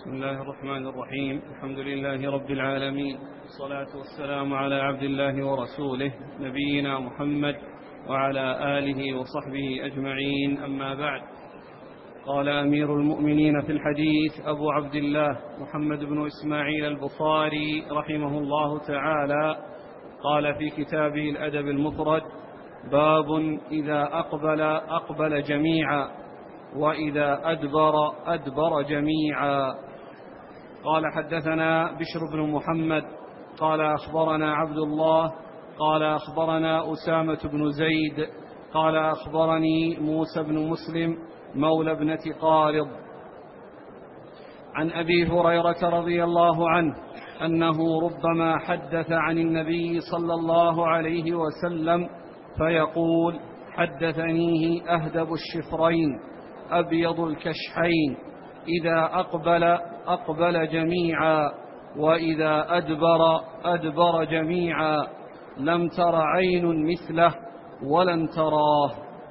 بسم الله الرحمن الرحيم. الحمد لله رب العالمين، والصلاة والسلام على عبد الله ورسوله نبينا محمد وعلى آله وصحبه أجمعين، أما بعد. قال أمير المؤمنين في الحديث أبو عبد الله محمد بن إسماعيل البخاري رحمه الله تعالى، قال في كتابه الأدب المفرد: باب إذا أقبل جميعا، وإذا أدبر جميعا. قال حدثنا بشر بن محمد قال أخبرنا عبد الله قال أخبرنا أسامة بن زيد قال أخبرني موسى بن مسلم مولى ابنة قارض عن أبي هريرة رضي الله عنه أنه ربما حدث عن النبي صلى الله عليه وسلم فيقول: حدثنيه أهدب الشفرين أبيض الكشحين، إذا أقبل جميعا، وإذا أدبر جميعا، لم تر عين مثله ولن تراه.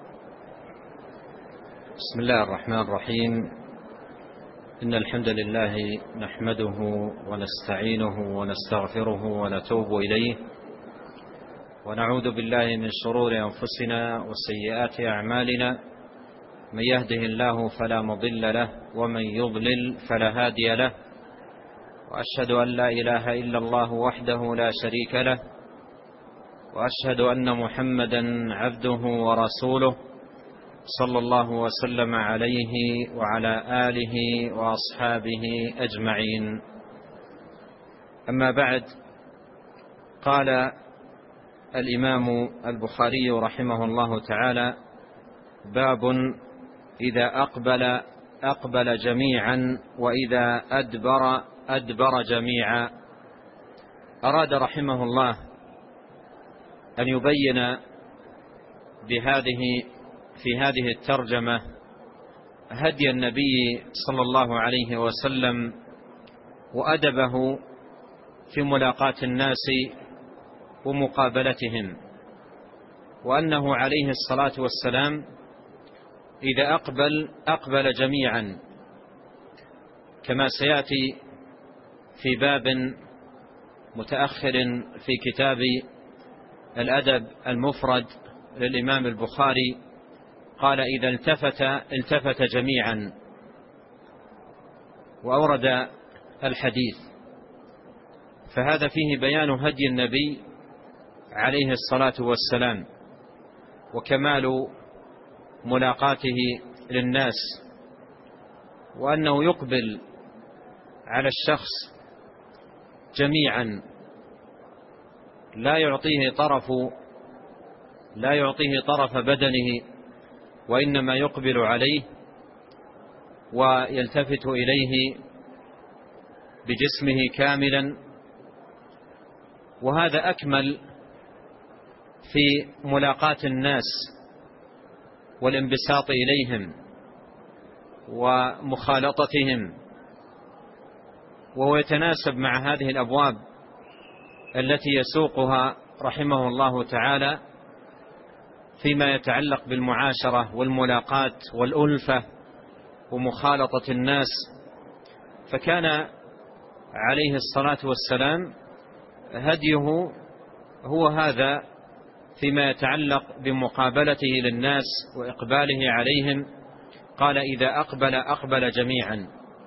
بسم الله الرحمن الرحيم. إن الحمد لله نحمده ونستعينه ونستغفره ونتوب إليه، ونعوذ بالله من شرور أنفسنا وسيئات أعمالنا، من يهده الله فلا مضل له، ومن يضلل فلا هادي له، وأشهد أن لا إله إلا الله وحده لا شريك له، وأشهد أن محمدا عبده ورسوله، صلى الله وسلم عليه وعلى آله وأصحابه أجمعين. أما بعد، قال الإمام البخاري رحمه الله تعالى: باب إذا أقبل جميعا، وإذا أدبر جميعا. أراد رحمه الله أن يبين في هذه الترجمة هدي النبي صلى الله عليه وسلم وأدبه في ملاقاة الناس ومقابلتهم، وأنه عليه الصلاة والسلام إذا أقبل جميعا، كما سيأتي في باب متأخر في كتاب الأدب المفرد للإمام البخاري. قال: إذا التفت جميعا، وأورد الحديث. فهذا فيه بيان هدي النبي عليه الصلاة والسلام وكمال ملاقاته للناس، وأنه يقبل على الشخص جميعا، لا يعطيه طرف بدنه، وإنما يقبل عليه ويلتفت إليه بجسمه كاملا. وهذا أكمل في ملاقاة الناس والانبساط إليهم ومخالطتهم، وهو يتناسب مع هذه الأبواب التي يسوقها رحمه الله تعالى فيما يتعلق بالمعاشرة والملاقاة والألفة ومخالطة الناس. فكان عليه الصلاة والسلام هديه هو هذا فيما يتعلق بمقابلته للناس وإقباله عليهم. قال: إذا أقبل جميعا.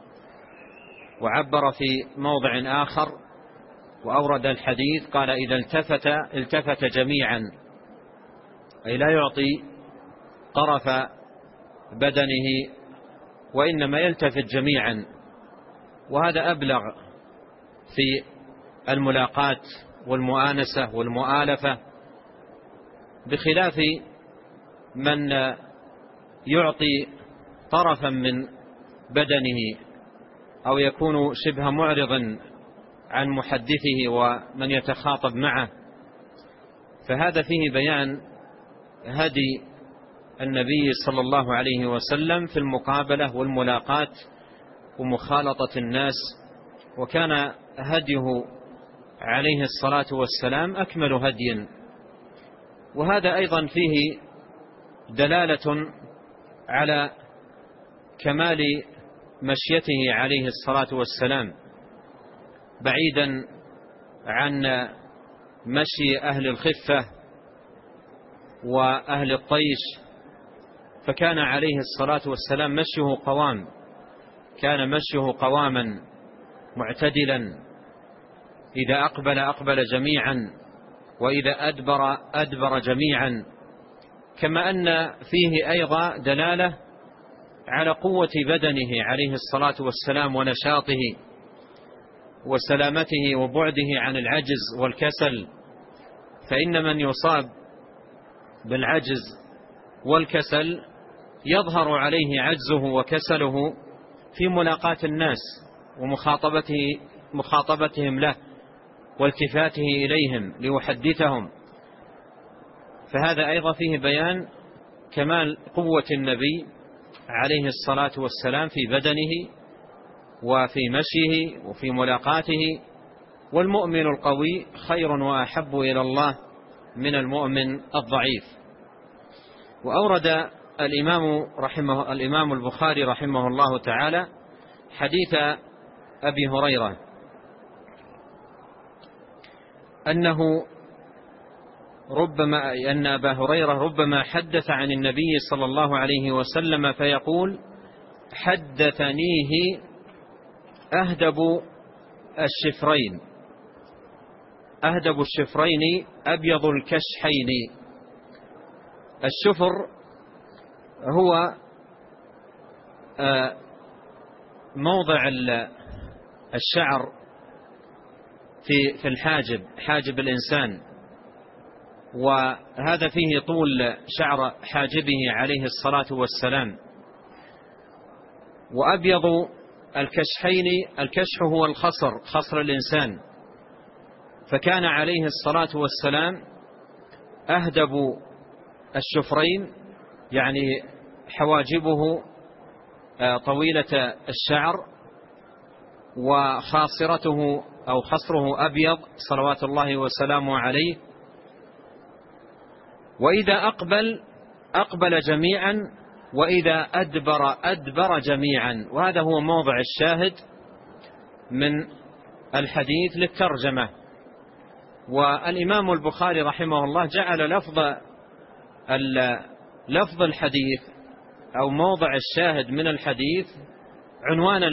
وعبر في موضع آخر وأورد الحديث، قال: إذا التفت جميعا، أي لا يعطي طرف بدنه، وإنما يلتفت جميعا. وهذا أبلغ في الملاقاة والمؤانسة والمؤالفة، بخلاف من يعطي طرفا من بدنه أو يكون شبه معرضا عن محدثه ومن يتخاطب معه. فهذا فيه بيان هدي النبي صلى الله عليه وسلم في المقابلة والملاقاة ومخالطة الناس، وكان هديه عليه الصلاة والسلام أكمل هدي. وهذا أيضا فيه دلالة على كمال مشيته عليه الصلاة والسلام بعيدا عن مشي أهل الخفة وأهل الطيش، فكان عليه الصلاة والسلام مشيه قوام، كان مشيه قواما معتدلا، إذا أقبل جميعا، وإذا أدبر جميعا، كما أن فيه أيضا دلالة على قوة بدنه عليه الصلاة والسلام ونشاطه وسلامته وبعده عن العجز والكسل، فإن من يصاب بالعجز والكسل يظهر عليه عجزه وكسله في ملاقاة الناس ومخاطبتهم له والتفاته إليهم ليحدثهم، فهذا أيضا فيه بيان كمال قوة النبي عليه الصلاة والسلام في بدنه وفي مشيه وفي ملاقاته. والمؤمن القوي خير وأحب إلى الله من المؤمن الضعيف. وأورد الإمام البخاري رحمه الله تعالى حديث أبي هريرة أن أبا هريرة ربما حدث عن النبي صلى الله عليه وسلم فيقول: حدثنيه أهدب الشفرين أبيض الكشحين. الشفر هو موضع الشعر في الحاجب، حاجب الإنسان، وهذا فيه طول شعر حاجبه عليه الصلاة والسلام. وأبيض الكشحين، الكشح هو الخصر، خصر الإنسان، فكان عليه الصلاة والسلام أهدب الشفرين، يعني حواجبه طويلة الشعر، وخاصرته أو خصره أبيض صلوات الله وسلامه عليه. وإذا أقبل جميعا، وإذا أدبر جميعا. وهذا هو موضع الشاهد من الحديث للترجمة. والإمام البخاري رحمه الله جعل لفظ الحديث أو موضع الشاهد من الحديث عنوانا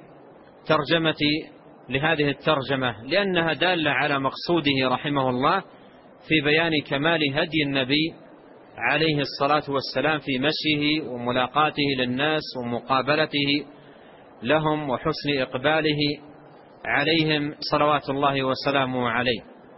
لهذه الترجمة، لأنها دالة على مقصوده رحمه الله في بيان كمال هدي النبي عليه الصلاة والسلام في مشيه وملاقاته للناس ومقابلته لهم وحسن إقباله عليهم صلوات الله وسلامه عليه.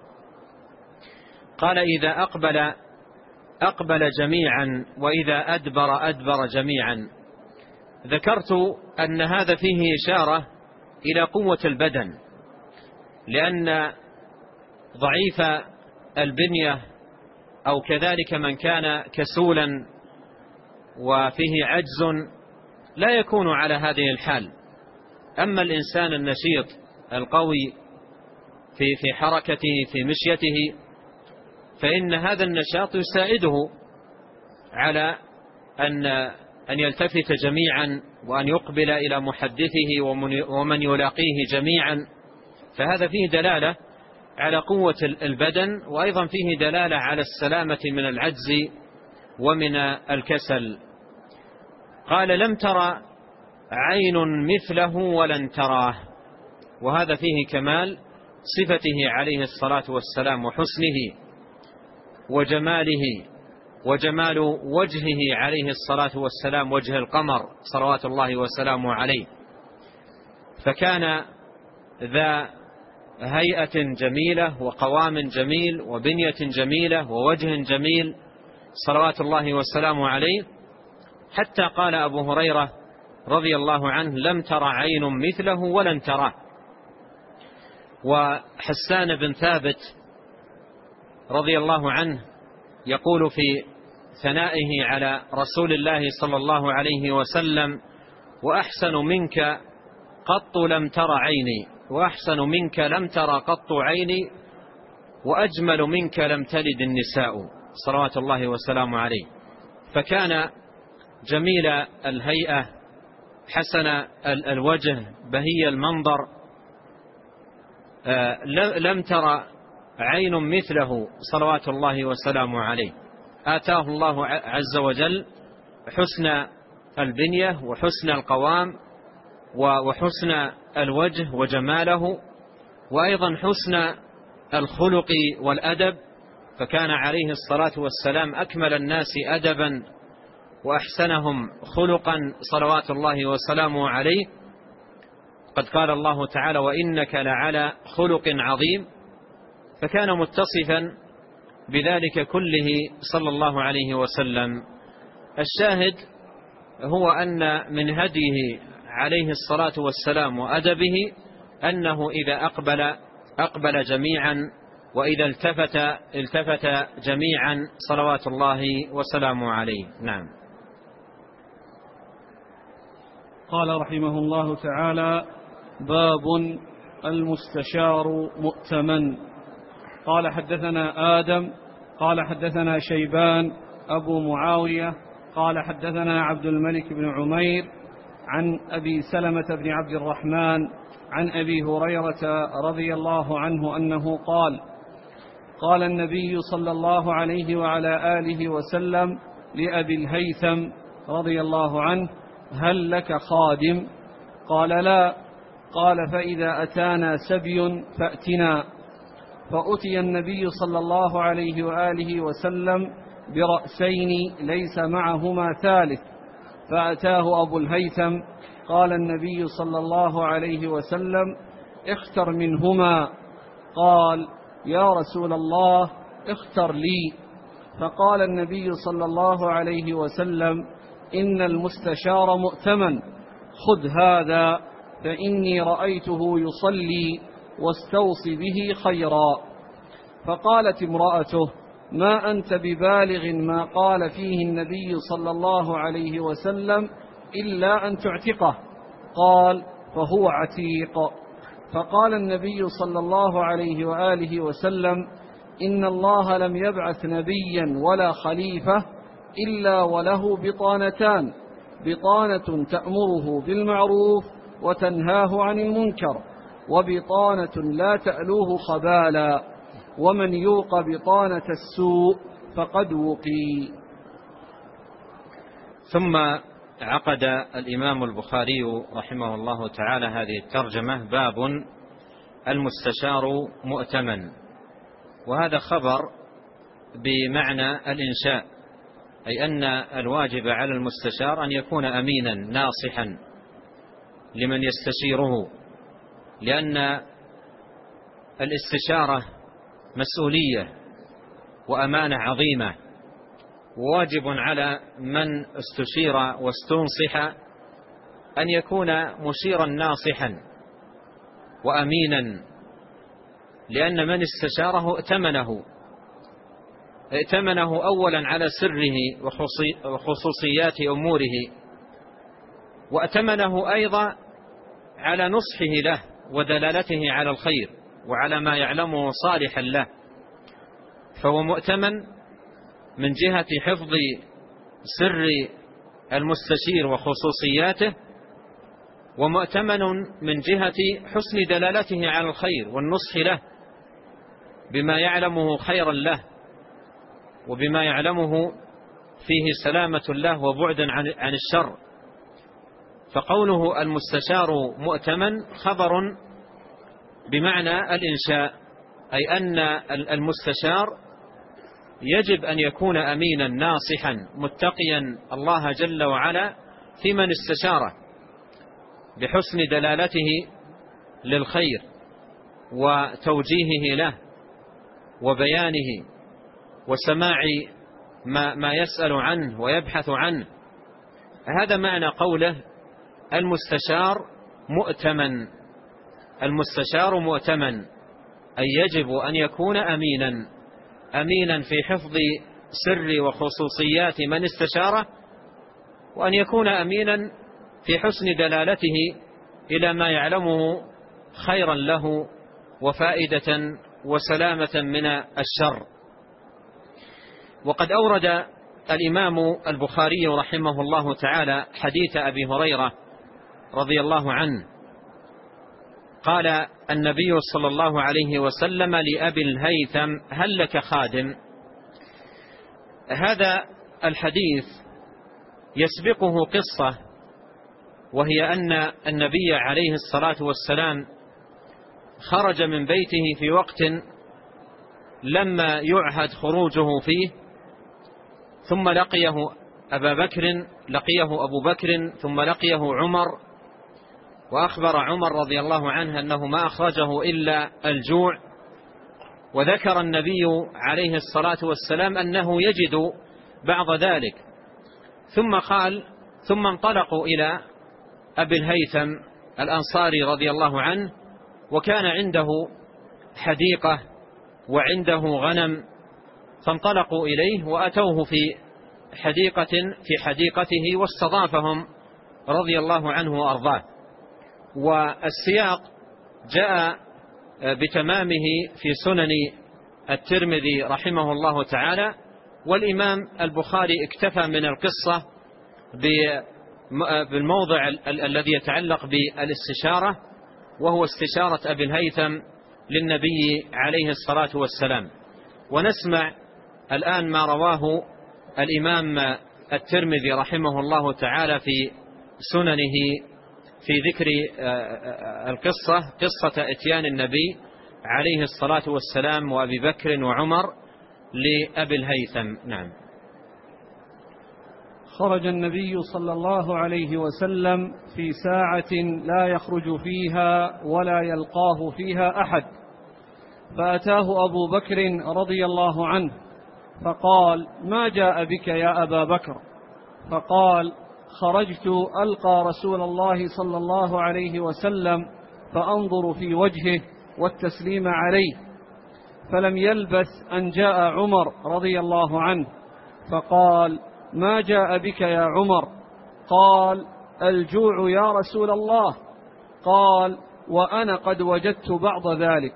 قال: إذا أقبل جميعا، وإذا أدبر جميعا. ذكرت أن هذا فيه إشارة إلى قوة البدن، لأن ضعيف البنية أو كذلك من كان كسولا وفيه عجز لا يكون على هذه الحال. أما الإنسان النشيط القوي في حركته في مشيته، فإن هذا النشاط يساعده على أن يلتفت جميعا وأن يقبل إلى محدثه ومن يلاقيه جميعا. فهذا فيه دلالة على قوة البدن، وأيضا فيه دلالة على السلامة من العجز ومن الكسل. قال: لم ترى عين مثله ولن تراه. وهذا فيه كمال صفته عليه الصلاة والسلام وحسنه وجماله، وجمال وجهه عليه الصلاة والسلام وجه القمر صلوات الله وسلامه عليه. فكان ذا هيئة جميلة وقوام جميل وبنية جميلة ووجه جميل صلوات الله وسلامه عليه، حتى قال أبو هريرة رضي الله عنه: لم تر عين مثله ولن تراه. وحسان بن ثابت رضي الله عنه يقول في ثنائه على رسول الله صلى الله عليه وسلم: وأحسن منك قط لم تر عيني، وأحسن منك لم تر قط عيني، وأجمل منك لم تلد النساء صلوات الله وسلامه عليه. فكان جميل الهيئة حسن الوجه بهي المنظر، لم ترى عين مثله صلوات الله وسلامه عليه. آتاه الله عز وجل حسن البنية وحسن القوام وحسن الوجه وجماله، وأيضا حسن الخلق والأدب، فكان عليه الصلاة والسلام أكمل الناس أدبا وأحسنهم خلقا صلوات الله وسلامه عليه. قد قال الله تعالى: وإنك لعلى خلق عظيم، فكان متصفا بذلك كله صلى الله عليه وسلم. الشاهد هو أن من هديه عليه الصلاة والسلام وأدبه أنه إذا أقبل جميعا، وإذا التفت جميعا صلوات الله وسلامه عليه. نعم. قال رحمه الله تعالى: باب المستشار مؤتمن. قال حدثنا آدم قال حدثنا شيبان أبو معاوية قال حدثنا عبد الملك بن عمير عن أبي سلمة بن عبد الرحمن عن أبي هريرة رضي الله عنه أنه قال: قال النبي صلى الله عليه وعلى آله وسلم لأبي الهيثم رضي الله عنه: هل لك خادم؟ قال: لا. قال: فإذا أتانا سبي فأتنا. فأتي النبي صلى الله عليه وآله وسلم برأسين ليس معهما ثالث، فأتاه أبو الهيثم. قال النبي صلى الله عليه وسلم: اختر منهما. قال: يا رسول الله اختر لي. فقال النبي صلى الله عليه وسلم: إن المستشار مؤتمن، خذ هذا فإني رأيته يصلي واستوص به خيرا. فقالت امرأته: ما أنت ببالغ ما قال فيه النبي صلى الله عليه وسلم إلا أن تعتقه. قال: فهو عتيق. فقال النبي صلى الله عليه وآله وسلم: إن الله لم يبعث نبيا ولا خليفة إلا وله بطانتان: بطانة تأمره بالمعروف وتنهاه عن المنكر، وبطانة لا تألوه خبالا، ومن يوق بطانة السوء فقد وقي. ثم عقد الإمام البخاري رحمه الله تعالى هذه الترجمة: باب المستشار مؤتمن. وهذا خبر بمعنى الإنشاء، أي أن الواجب على المستشار أن يكون أمينا ناصحا لمن يستشيره، لأن الاستشارة مسؤولية وأمانة عظيمة، وواجب على من استشير واستنصح أن يكون مشيرا ناصحا وأمينا، لأن من استشاره ائتمنه أولا على سره وخصوصيات أموره، وأتمنه أيضا على نصحه له ودلالته على الخير وعلى ما يعلمه صالحا له. فهو مؤتمن من جهة حفظ سر المستشير وخصوصياته، ومؤتمن من جهة حسن دلالته على الخير والنصح له بما يعلمه خيرا له وبما يعلمه فيه سلامة له وبعدا عن الشر. فقوله المستشار مؤتمن خبر بمعنى الإنشاء، أي أن المستشار يجب أن يكون أمينا ناصحا متقيا الله جل وعلا في من استشاره، بحسن دلالته للخير وتوجيهه له وبيانه وسماع ما يسأل عنه ويبحث عنه. هذا معنى قوله المستشار مؤتمن. المستشار مؤتمن أي يجب أن يكون أمينا في حفظ سر وخصوصيات من استشاره، وأن يكون أمينا في حسن دلالته إلى ما يعلمه خيرا له وفائدة وسلامة من الشر. وقد أورد الإمام البخاري رحمه الله تعالى حديث أبي هريرة رضي الله عنه قال النبي صلى الله عليه وسلم لأبي الهيثم: هل لك خادم؟ هذا الحديث يسبقه قصة، وهي أن النبي عليه الصلاة والسلام خرج من بيته في وقت لما يعهد خروجه فيه، ثم لقيه أبو بكر ثم لقيه عمر، وأخبر عمر رضي الله عنه أنه ما أخرجه إلا الجوع، وذكر النبي عليه الصلاة والسلام أنه يجد بعض ذلك، ثم انطلقوا إلى أبي الهيثم الأنصاري رضي الله عنه، وكان عنده حديقة وعنده غنم، فانطلقوا إليه وأتوه في حديقته واستضافهم رضي الله عنه وأرضاه. والسياق جاء بتمامه في سنن الترمذي رحمه الله تعالى، والإمام البخاري اكتفى من القصة بالموضع الذي يتعلق بالاستشارة، وهو استشارة أبي الهيثم للنبي عليه الصلاة والسلام. ونسمع الآن ما رواه الإمام الترمذي رحمه الله تعالى في سننه في ذكر قصة إتيان النبي عليه الصلاة والسلام وأبي بكر وعمر لأبي الهيثم. نعم. خرج النبي صلى الله عليه وسلم في ساعة لا يخرج فيها ولا يلقاه فيها أحد، فأتاه أبو بكر رضي الله عنه فقال: ما جاء بك يا أبا بكر؟ فقال: خرجت ألقى رسول الله صلى الله عليه وسلم فأنظر في وجهه والتسليم عليه، فلم يلبث أن جاء عمر رضي الله عنه فقال: ما جاء بك يا عمر؟ قال: الجوع يا رسول الله. قال: وأنا قد وجدت بعض ذلك.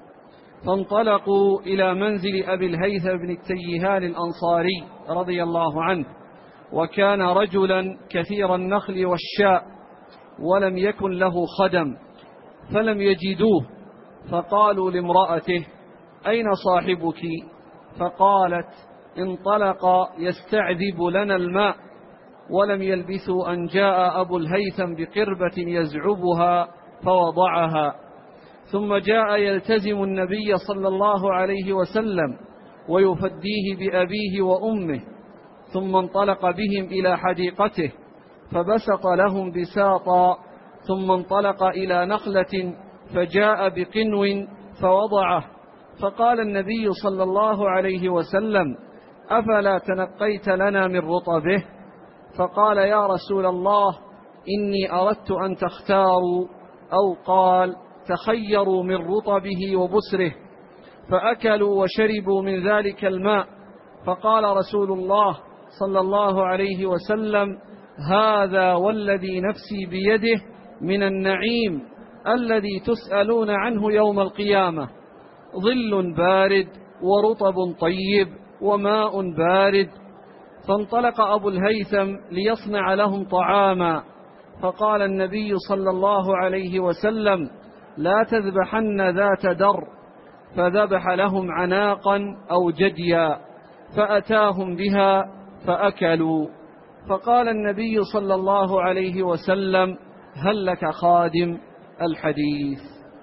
فانطلقوا إلى منزل أبي الهيثم بن التيهان الأنصاري رضي الله عنه، وكان رجلا كثير النخل والشاء، ولم يكن له خدم، فلم يجدوه، فقالوا لامرأته: أين صاحبك؟ فقالت: انطلق يستعذب لنا الماء. ولم يلبثوا أن جاء أبو الهيثم بقربة يزعبها فوضعها، ثم جاء يلتزم النبي صلى الله عليه وسلم ويفديه بأبيه وأمه، ثم انطلق بهم إلى حديقته فبسط لهم بساطا، ثم انطلق إلى نخلة فجاء بقنو فوضعه، فقال النبي صلى الله عليه وسلم: أفلا تنقيت لنا من رطبه؟ فقال: يا رسول الله، إني أردت أن تختاروا، أو قال تخيروا من رطبه وبسره، فأكلوا وشربوا من ذلك الماء. فقال رسول الله صلى الله عليه وسلم: هذا والذي نفسي بيده من النعيم الذي تسألون عنه يوم القيامة، ظل بارد ورطب طيب وماء بارد. فانطلق أبو الهيثم ليصنع لهم طعاما، فقال النبي صلى الله عليه وسلم: لا تذبحن ذات در، فذبح لهم عناقا أو جديا، فأتاهم بها فأكلوا. فقال النبي صلى الله عليه وسلم: هل لك خادم؟ الحديث.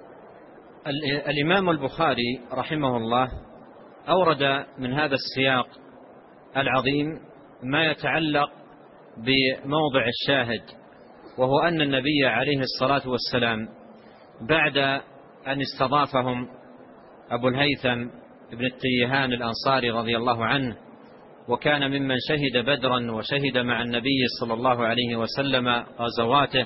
الإمام البخاري رحمه الله أورد من هذا السياق العظيم ما يتعلق بموضع الشاهد، وهو أن النبي عليه الصلاة والسلام بعد أن استضافهم أبو الهيثم ابن التيهان الأنصاري رضي الله عنه، وكان ممن شهد بدرا وشهد مع النبي صلى الله عليه وسلم غزواته،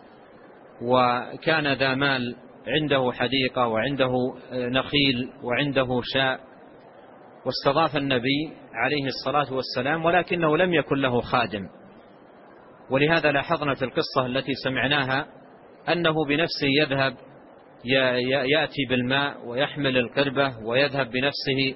وكان ذا مال، عنده حديقة وعنده نخيل وعنده شاء، واستضاف النبي عليه الصلاة والسلام، ولكنه لم يكن له خادم. ولهذا لاحظنا في القصة التي سمعناها أنه بنفسه يذهب يأتي بالماء ويحمل القربة ويذهب بنفسه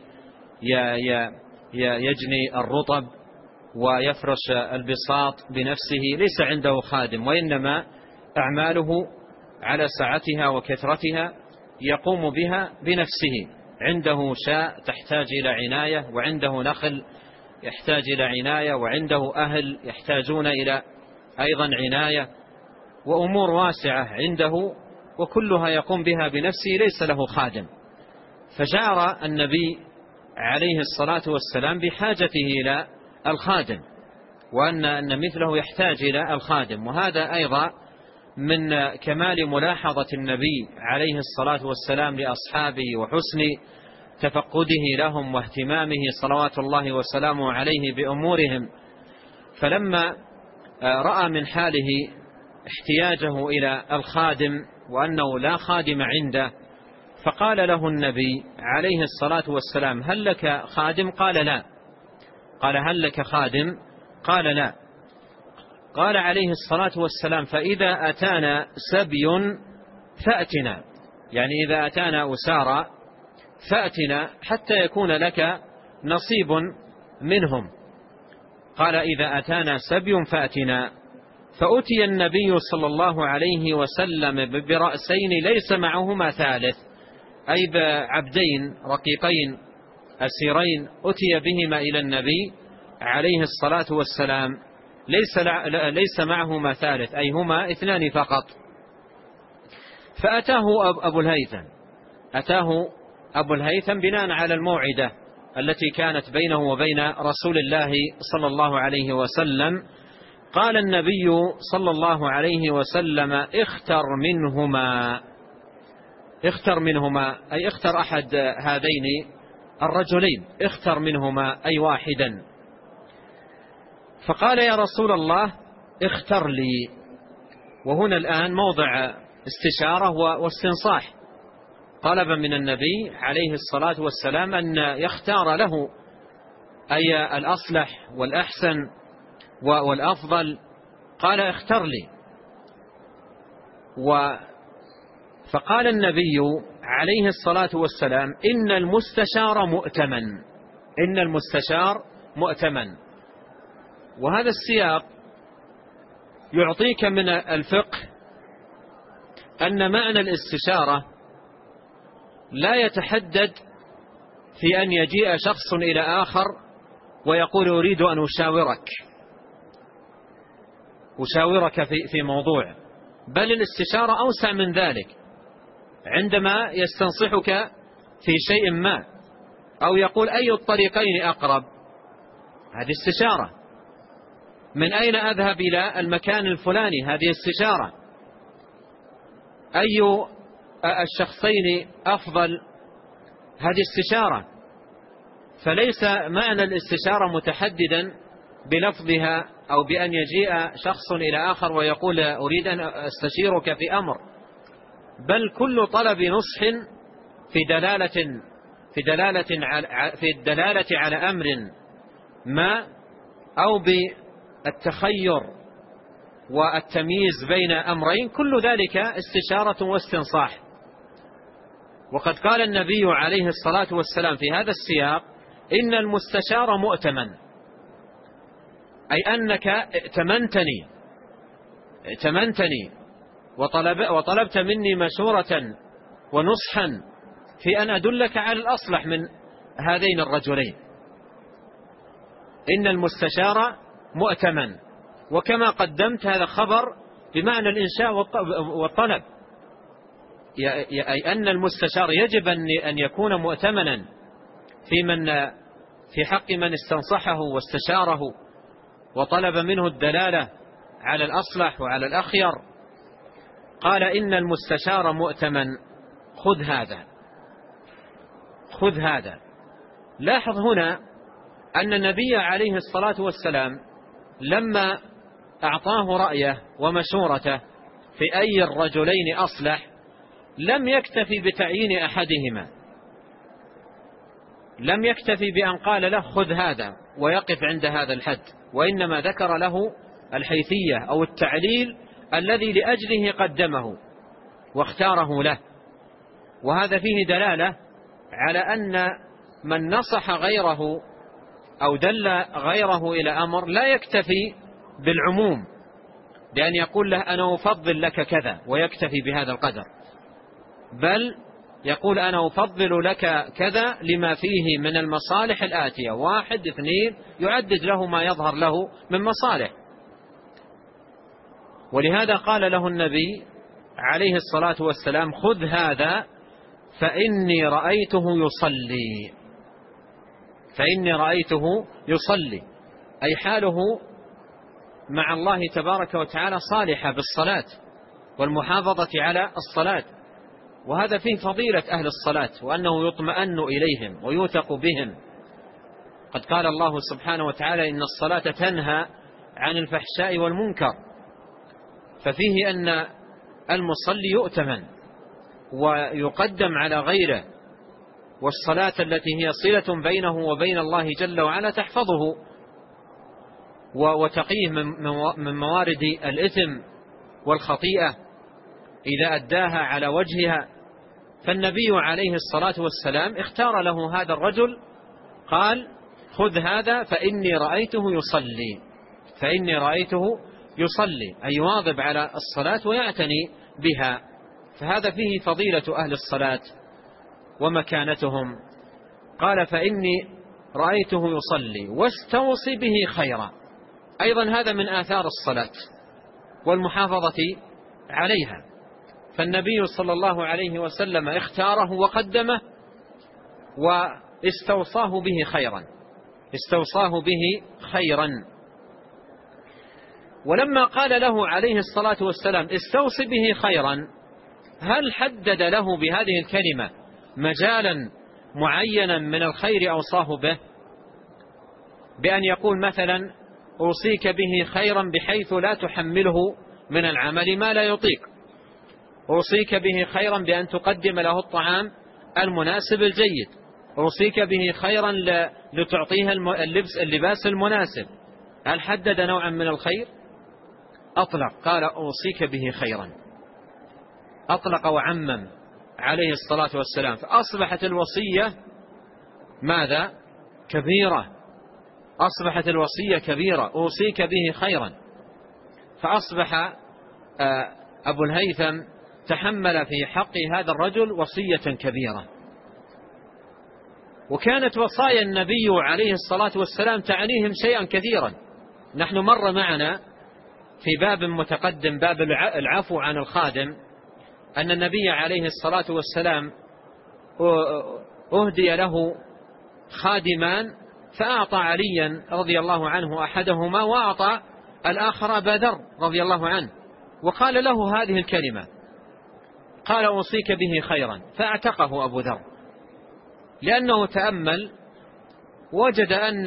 يجني الرطب ويفرش البساط بنفسه، ليس عنده خادم، وإنما أعماله على سعتها وكثرتها يقوم بها بنفسه. عنده شاء تحتاج إلى عناية، وعنده نخل يحتاج إلى عناية، وعنده أهل يحتاجون إلى أيضا عناية، وأمور واسعة عنده وكلها يقوم بها بنفسه، ليس له خادم. فشعر النبي عليه الصلاة والسلام بحاجته إلى الخادم، وأن مثله يحتاج إلى الخادم. وهذا أيضا من كمال ملاحظة النبي عليه الصلاة والسلام لأصحابه وحسن تفقده لهم واهتمامه صلوات الله وسلامه عليه بأمورهم. فلما رأى من حاله احتياجه إلى الخادم وأنه لا خادم عنده، فقال له النبي عليه الصلاة والسلام: هل لك خادم؟ قال لا. قال: هل لك خادم؟ قال لا. قال عليه الصلاة والسلام: فإذا أتانا سبي فأتنا، يعني إذا أتانا أسارى فأتنا حتى يكون لك نصيب منهم. قال: إذا أتانا سبي فأتنا. فأتي النبي صلى الله عليه وسلم برأسين ليس معهما ثالث، أي بعبدين رقيقين أسيرين أتي بهما إلى النبي عليه الصلاة والسلام، ليس معهما ثالث، أي هما اثنان فقط. فأتاه أبو الهيثم بناء على الموعدة التي كانت بينه وبين رسول الله صلى الله عليه وسلم. قال النبي صلى الله عليه وسلم: اختر منهما أي اختر أحد هذين الرجلين، اختر منهما أي واحدا. فقال: يا رسول الله اختر لي. وهنا الآن موضع استشارة واستنصاح، طلب من النبي عليه الصلاة والسلام أن يختار له أي الأصلح والأحسن والأفضل. قال: اختر لي. فقال النبي عليه الصلاة والسلام: إن المستشار مؤتمن. وهذا السياق يعطيك من الفقه أن معنى الاستشارة لا يتحدد في أن يجيء شخص إلى آخر ويقول: أريد أن أشاورك في موضوع، بل الاستشارة أوسع من ذلك. عندما يستنصحك في شيء ما أو يقول: أي الطريقين أقرب، هذه استشارة. من أين أذهب إلى المكان الفلاني، هذه استشارة. أي الشخصين أفضل، هذه استشارة. فليس معنى الاستشارة متحددا بلفظها أو بأن يجيء شخص إلى آخر ويقول: أريد أن أستشيرك في أمر، بل كل طلب نصح في الدلالة على أمر ما، أو بالتخير والتمييز بين أمرين، كل ذلك استشارة واستنصاح. وقد قال النبي عليه الصلاة والسلام في هذا السياق: إن المستشار مؤتمن، أي أنك ائتمنتني وطلبت مني مشورة ونصحا في أن أدلك على الأصلح من هذين الرجلين. إن المستشار مؤتمن، وكما قدمت هذا خبر بمعنى الإنشاء والطلب، أي أن المستشار يجب أن يكون مؤتمنا في حق من استنصحه واستشاره وطلب منه الدلالة على الأصلح وعلى الأخير. قال: إن المستشار مؤتمن، خذ هذا. لاحظ هنا أن النبي عليه الصلاة والسلام لما أعطاه رأيه ومشورته في أي الرجلين أصلح لم يكتفي بتعيين أحدهما، لم يكتفي بأن قال له خذ هذا ويقف عند هذا الحد، وإنما ذكر له الحيثية أو التعليل الذي لأجله قدمه واختاره له. وهذا فيه دلالة على أن من نصح غيره أو دل غيره إلى أمر لا يكتفي بالعموم لأن يقول له أنا أفضل لك كذا ويكتفي بهذا القدر، بل يقول أنا أفضل لك كذا لما فيه من المصالح الآتية، 1 2، يعدد له ما يظهر له من مصالح. ولهذا قال له النبي عليه الصلاة والسلام خذ هذا فإني رأيته يصلي، فإني رأيته يصلي، أي حاله مع الله تبارك وتعالى صالحة بالصلاة والمحافظة على الصلاة. وهذا فيه فضيلة أهل الصلاة، وأنه يطمئن إليهم ويوثق بهم. قد قال الله سبحانه وتعالى إن الصلاة تنهى عن الفحشاء والمنكر، ففيه أن المصلي يؤتمن ويقدم على غيره، والصلاة التي هي صلة بينه وبين الله جل وعلا تحفظه وتقيه من موارد الإثم والخطيئة إذا أداها على وجهها. فالنبي عليه الصلاة والسلام اختار له هذا الرجل، قال خذ هذا فإني رأيته يصلي، فإني رأيته يصلي، أي يواظب على الصلاة ويعتني بها. فهذا فيه فضيلة أهل الصلاة ومكانتهم. قال فإني رأيته يصلي واستوصي به خيرا، أيضا هذا من آثار الصلاة والمحافظة عليها. فالنبي صلى الله عليه وسلم اختاره وقدمه واستوصاه به خيرا، استوصاه به خيرا. ولما قال له عليه الصلاة والسلام استوصي به خيرا، هل حدد له بهذه الكلمة مجالا معينا من الخير أوصاه به، بأن يقول مثلا أوصيك به خيرا بحيث لا تحمله من العمل ما لا يطيق، أوصيك به خيرا بأن تقدم له الطعام المناسب الجيد، أوصيك به خيرا لتعطيها اللباس المناسب؟ هل حدد نوعا من الخير؟ أطلق، قال أوصيك به خيرا، أطلق وعمم عليه الصلاة والسلام. فأصبحت الوصية ماذا؟ كبيرة، أصبحت الوصية كبيرة، أوصيك به خيرا. فأصبح أبو الهيثم تحمل في حق هذا الرجل وصية كبيرة. وكانت وصايا النبي عليه الصلاة والسلام تعنيهم شيئا كثيرا. نحن مر معنا في باب متقدم، باب العفو عن الخادم، أن النبي عليه الصلاة والسلام أهدي له خادمان، فأعطى عليا رضي الله عنه أحدهما وأعطى الآخر أبا ذر رضي الله عنه، وقال له هذه الكلمة، قال أوصيك به خيرا، فاعتقه أبو ذر، لأنه تأمل وجد أن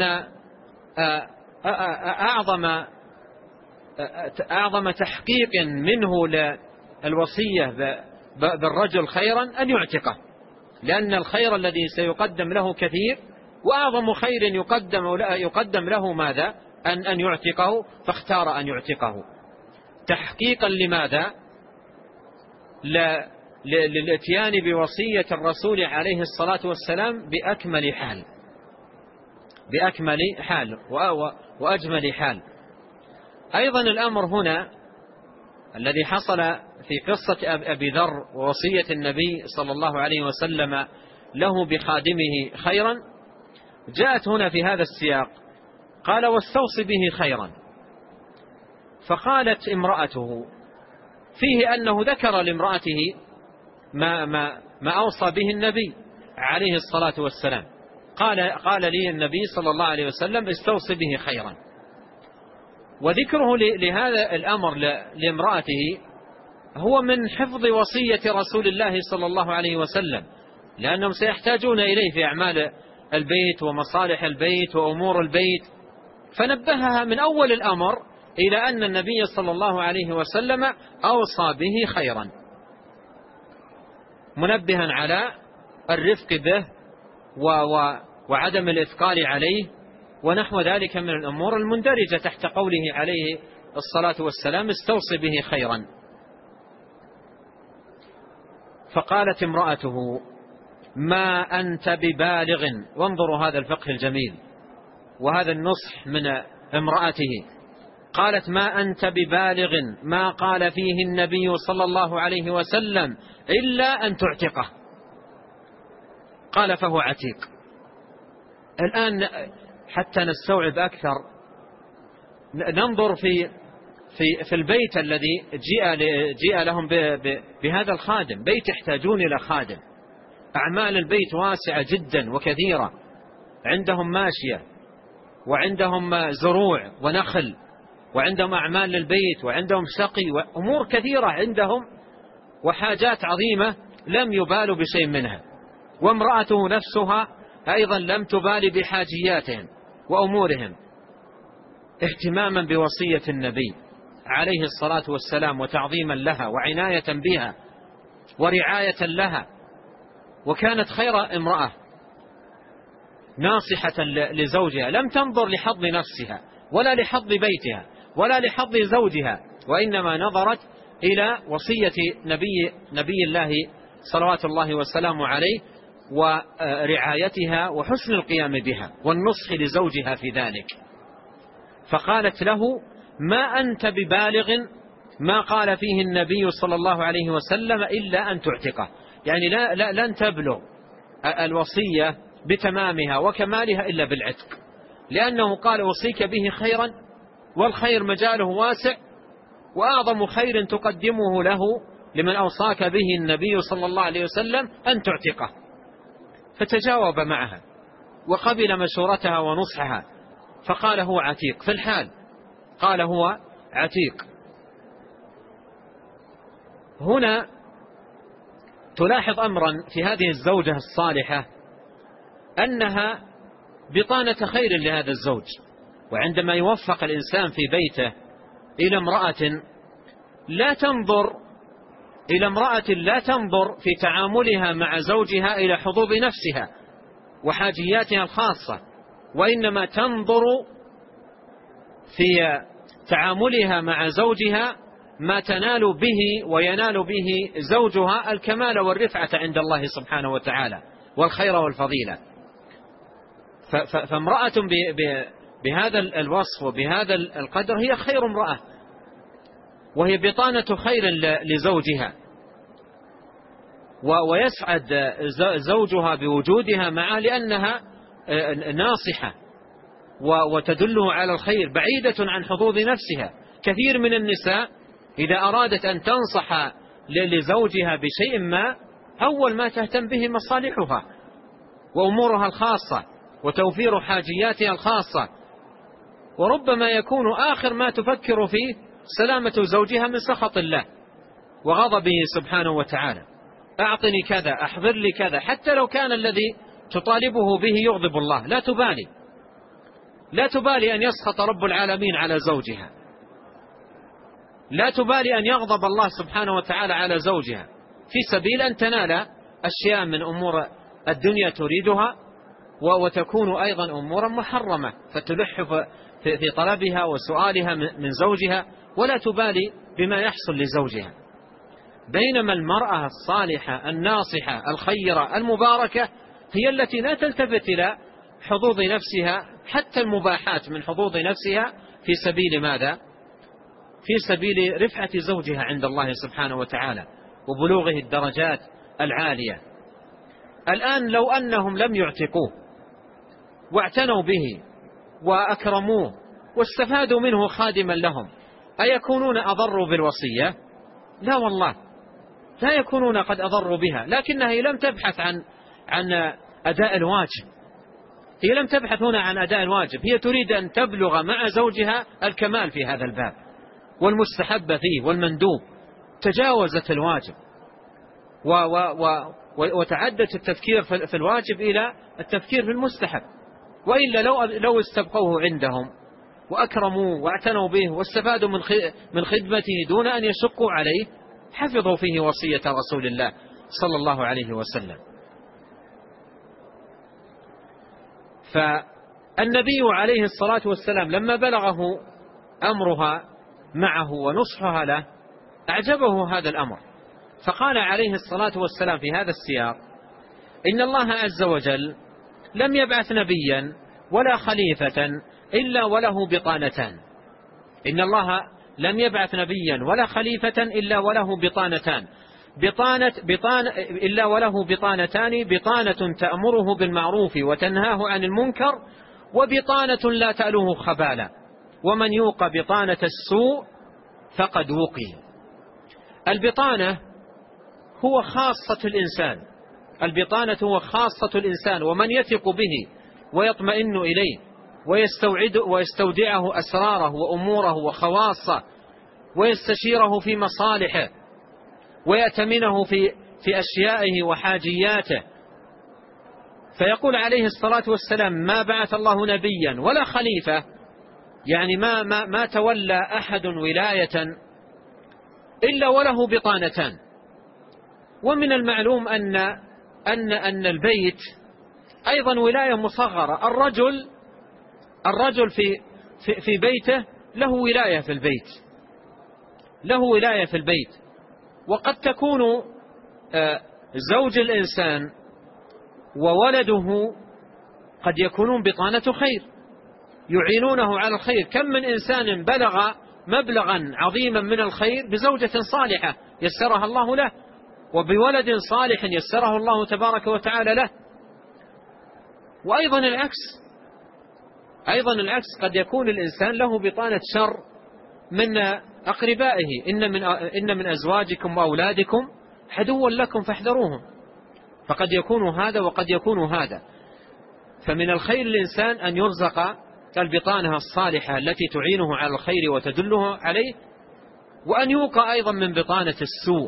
أعظم تحقيق منه للوصية بالرجل خيرا أن يعتقه، لأن الخير الذي سيقدم له كثير، وأعظم خير يقدم له ماذا؟ أن يعتقه، فاختار أن يعتقه تحقيقا لماذا؟ للاتيان بوصية الرسول عليه الصلاة والسلام بأكمل حال وأجمل حال. أيضا الأمر هنا الذي حصل في قصة أبي ذر ووصية النبي صلى الله عليه وسلم له بخادمه خيرا، جاءت هنا في هذا السياق، قال واستوصي به خيرا. فقالت امرأته، فيه أنه ذكر لامرأته ما أوصى به النبي عليه الصلاة والسلام، قال لي النبي صلى الله عليه وسلم استوصي به خيرا. وذكره لهذا الأمر لامرأته هو من حفظ وصية رسول الله صلى الله عليه وسلم، لأنهم سيحتاجون إليه في أعمال البيت ومصالح البيت وأمور البيت، فنبهها من أول الأمر إلى أن النبي صلى الله عليه وسلم أوصى به خيرا، منبها على الرفق به وعدم الإثقال عليه ونحو ذلك من الأمور المندرجة تحت قوله عليه الصلاة والسلام استوصي به خيرا. فقالت امرأته ما أنت ببالغ، وانظروا هذا الفقه الجميل وهذا النصح من امرأته، قالت: ما أنت ببالغ ما قال فيه النبي صلى الله عليه وسلم إلا أن تعتقه. قال: فهو عتيق. الآن حتى نستوعب أكثر ننظر في البيت الذي جاء لهم بهذا الخادم. بيت يحتاجون إلى خادم، أعمال البيت واسعة جدا وكثيرة، عندهم ماشية وعندهم زروع ونخل وعندهم أعمال للبيت وعندهم سقي وأمور كثيرة عندهم وحاجات عظيمة لم يبالوا بشيء منها، وامرأته نفسها أيضا لم تبالي بحاجياتهم وأمورهم، اهتماما بوصية النبي عليه الصلاة والسلام وتعظيما لها وعناية بها ورعاية لها. وكانت خير امرأة ناصحة لزوجها، لم تنظر لحظ نفسها ولا لحظ بيتها ولا لحظ زوجها، وإنما نظرت إلى وصية نبي الله صلوات الله وسلامه عليه ورعايتها وحسن القيام بها والنصح لزوجها في ذلك. فقالت له: ما أنت ببالغ ما قال فيه النبي صلى الله عليه وسلم إلا أن تعتقه. يعني لن تبلغ الوصية بتمامها وكمالها إلا بالعتق، لأنه قال: وصيك به خيرا، والخير مجاله واسع، وأعظم خير تقدمه له لمن أوصاك به النبي صلى الله عليه وسلم أن تعتقه. فتجاوب معها وقبل مشورتها ونصحها، فقال: هو عتيق. في الحال قال: هو عتيق. هنا تلاحظ أمرا في هذه الزوجة الصالحة، أنها بطانة خير لهذا الزوج. وعندما يوفق الإنسان في بيته إلى امرأة لا تنظر في تعاملها مع زوجها إلى حظوظ نفسها وحاجياتها الخاصة، وإنما تنظر في تعاملها مع زوجها ما تنال به وينال به زوجها الكمال والرفعة عند الله سبحانه وتعالى والخير والفضيلة. فامرأة بهذا الوصف وبهذا القدر هي خير امرأة، وهي بطانة خير لزوجها، ويسعد زوجها بوجودها معه لأنها ناصحة وتدله على الخير بعيدة عن حظوظ نفسها. كثير من النساء إذا أرادت أن تنصح لزوجها بشيء ما، أول ما تهتم به مصالحها وأمورها الخاصة وتوفير حاجياتها الخاصة، وربما يكون آخر ما تفكر فيه سلامة زوجها من سخط الله وغضبه سبحانه وتعالى. أعطني كذا، أحضر لي كذا، حتى لو كان الذي تطالبه به يغضب الله لا تبالي أن يسخط رب العالمين على زوجها، لا تبالي أن يغضب الله سبحانه وتعالى على زوجها، في سبيل أن تنال أشياء من أمور الدنيا تريدها، وتكون أيضا أمورا محرمة فتلح في طلبها وسؤالها من زوجها، ولا تبالي بما يحصل لزوجها. بينما المرأة الصالحة الناصحة الخيرة المباركة هي التي لا تلتفت إلى حظوظ نفسها، حتى المباحات من حظوظ نفسها، في سبيل ماذا؟ في سبيل رفعة زوجها عند الله سبحانه وتعالى وبلوغه الدرجات العالية. الآن لو أنهم لم يعتقوه واعتنوا به وأكرموه واستفادوا منه خادما لهم، أيكونون أضروا بالوصية؟ لا والله، لا يكونون قد أضروا بها، لكنها هي لم تبحث عن أداء الواجب. هي لم تبحث هنا عن أداء الواجب، هي تريد أن تبلغ مع زوجها الكمال في هذا الباب والمستحب فيه والمندوب، تجاوزت الواجب وتعدت التفكير في الواجب إلى التفكير في المستحب. وإلا لو استبقوه عندهم وأكرموه واعتنوا به واستفادوا من خدمته دون أن يشقوا عليه، حفظوا فيه وصية رسول الله صلى الله عليه وسلم. فالنبي عليه الصلاة والسلام لما بلغه أمرها معه ونصحها له أعجبه هذا الأمر، فقال عليه الصلاة والسلام في هذا السياق: إن الله عز وجل لم يبعث نبيا ولا خليفة إلا وله بطانتان. إن الله لم يبعث نبيا ولا خليفة إلا وله بطانتان، إلا وله بطانتان، بطانة تأمره بالمعروف وتنهاه عن المنكر، وبطانة لا تألوه خبالا، ومن يوق بطانة السوء فقد وقي. البطانة هو خاصة الإنسان، البطانة هو خاصة الإنسان، ومن يثق به ويطمئن إليه ويستودعه أسراره وأموره وخواصه، ويستشيره في مصالحه، ويأتمنه في أشيائه وحاجياته. فيقول عليه الصلاة والسلام: ما بعث الله نبيا ولا خليفة، يعني ما تولى أحد ولاية إلا وله بطانتان. ومن المعلوم أن البيت أيضا ولاية مصغرة. الرجل في بيته له ولاية في البيت، له ولاية في البيت. وقد تكون زوج الإنسان وولده قد يكونون بطانة خير يعينونه على الخير. كم من إنسان بلغ مبلغا عظيما من الخير بزوجة صالحة يسرها الله له، وبولد صالح يسره الله تبارك وتعالى له. وأيضا العكس، قد يكون الإنسان له بطانة شر من أقربائه: إن من أزواجكم وأولادكم عدوا لكم فاحذروهم. فقد يكون هذا وقد يكون هذا. فمن الخير الإنسان أن يرزق البطانة الصالحة التي تعينه على الخير وتدله عليه، وأن يوقى أيضا من بطانة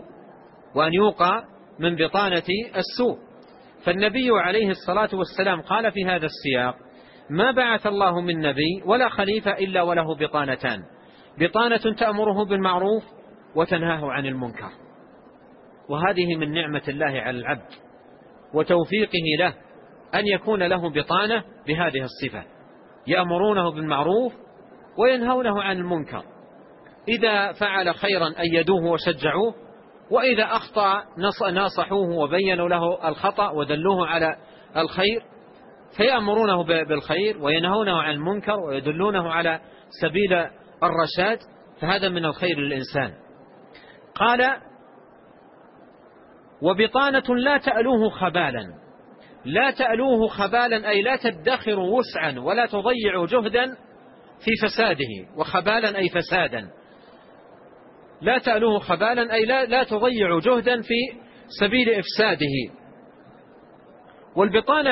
السوء. فالنبي عليه الصلاة والسلام قال في هذا السياق: ما بعث الله من نبي ولا خليفة إلا وله بطانتان، بطانة تأمره بالمعروف وتنهاه عن المنكر. وهذه من نعمة الله على العبد وتوفيقه له أن يكون له بطانة بهذه الصفة، يأمرونه بالمعروف وينهونه عن المنكر. إذا فعل خيرا أيدوه وشجعوه، وإذا أخطأ ناصحوه وبينوا له الخطأ ودلوه على الخير، فيأمرونه بالخير وينهونه عن المنكر ويدلونه على سبيل الرشاد. فهذا من الخير للإنسان. قال: وبطانة لا تألوه خبالا. لا تألوه خبالا أي لا تدخروا وسعا ولا تضيعوا جهدا في فساده، وخبالا أي فسادا. لا تألوه خبالا أي لا تضيعوا جهدا في سبيل إفساده. والبطانة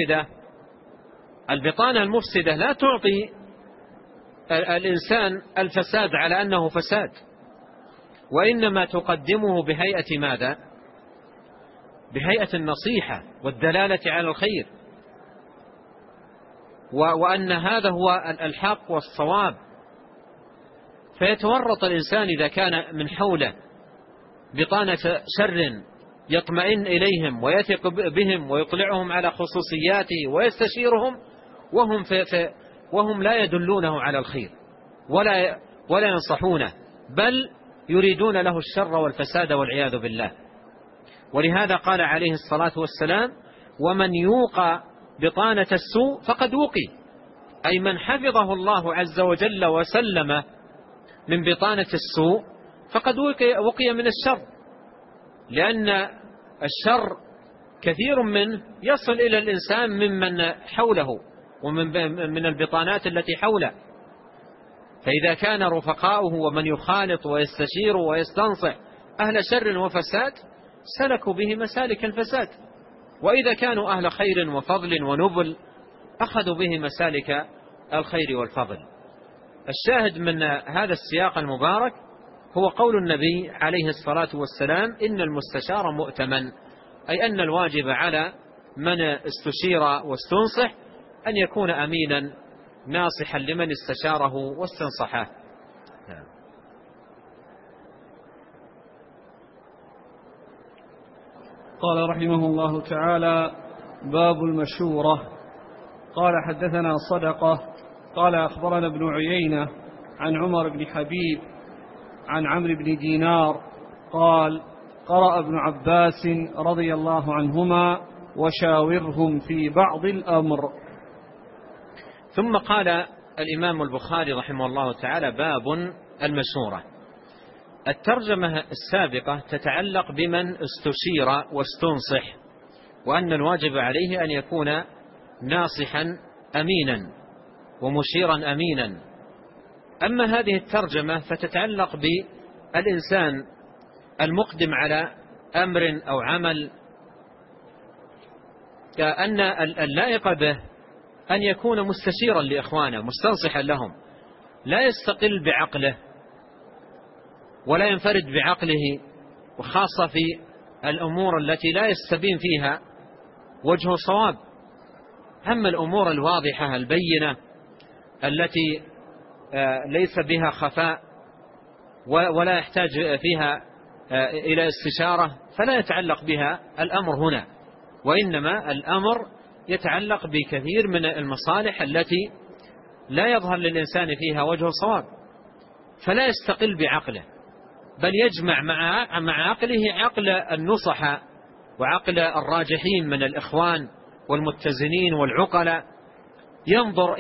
المفسدة لا تعطي الإنسان الفساد على أنه فساد، وإنما تقدمه بهيئة ماذا؟ بهيئة النصيحة والدلالة على الخير، وأن هذا هو الحق والصواب. فيتورط الإنسان إذا كان من حوله بطانة شر يطمئن إليهم ويثق بهم ويطلعهم على خصوصياته ويستشيرهم، وهم لا يدلونه على الخير ولا ينصحونه، بل يريدون له الشر والفساد والعياذ بالله. ولهذا قال عليه الصلاة والسلام: ومن يوق بطانة السوء فقد وقي، أي من حفظه الله عز وجل وسلم من بطانة السوء فقد وقي من الشر. لأن الشر كثير منه يصل إلى الإنسان ممن حوله ومن البطانات التي حوله. فإذا كان رفقاؤه ومن يخالط ويستشير ويستنصح أهل شر وفساد سلكوا به مسالك الفساد، وإذا كانوا أهل خير وفضل ونبل أخذوا به مسالك الخير والفضل. الشاهد من هذا السياق المبارك هو قول النبي عليه الصلاة والسلام: إن المستشار مؤتمن، أي أن الواجب على من استشير واستنصح أن يكون أمينا ناصحا لمن استشاره واستنصحه. قال رحمه الله تعالى: باب المشورة. قال: حدثنا صدقة قال: أخبرنا ابن عيينة عن عمر بن حبيب عن عمرو بن دينار قال: قرأ ابن عباس رضي الله عنهما: وشاورهم في بعض الأمر. ثم قال الإمام البخاري رحمه الله تعالى باب المشورة. الترجمة السابقة تتعلق بمن استشير واستنصح، وأن الواجب عليه أن يكون ناصحا أمينا ومشيرا أمينا. أما هذه الترجمة فتتعلق بالإنسان المقدم على أمر أو عمل، كأن اللائق به أن يكون مستشيرا لإخوانه مستنصحا لهم، لا يستقل بعقله ولا ينفرد بعقله، وخاصة في الأمور التي لا يستبين فيها وجه صواب. أما الأمور الواضحة البينة التي ليس بها خفاء ولا يحتاج فيها إلى استشارة فلا يتعلق بها الأمر هنا، وإنما الأمر يتعلق بكثير من المصالح التي لا يظهر للإنسان فيها وجه صواب، فلا يستقل بعقله، بل يجمع مع عقله عقل النصحاء وعقل الراجحين من الإخوان والمتزنين والعقلاء، ينظر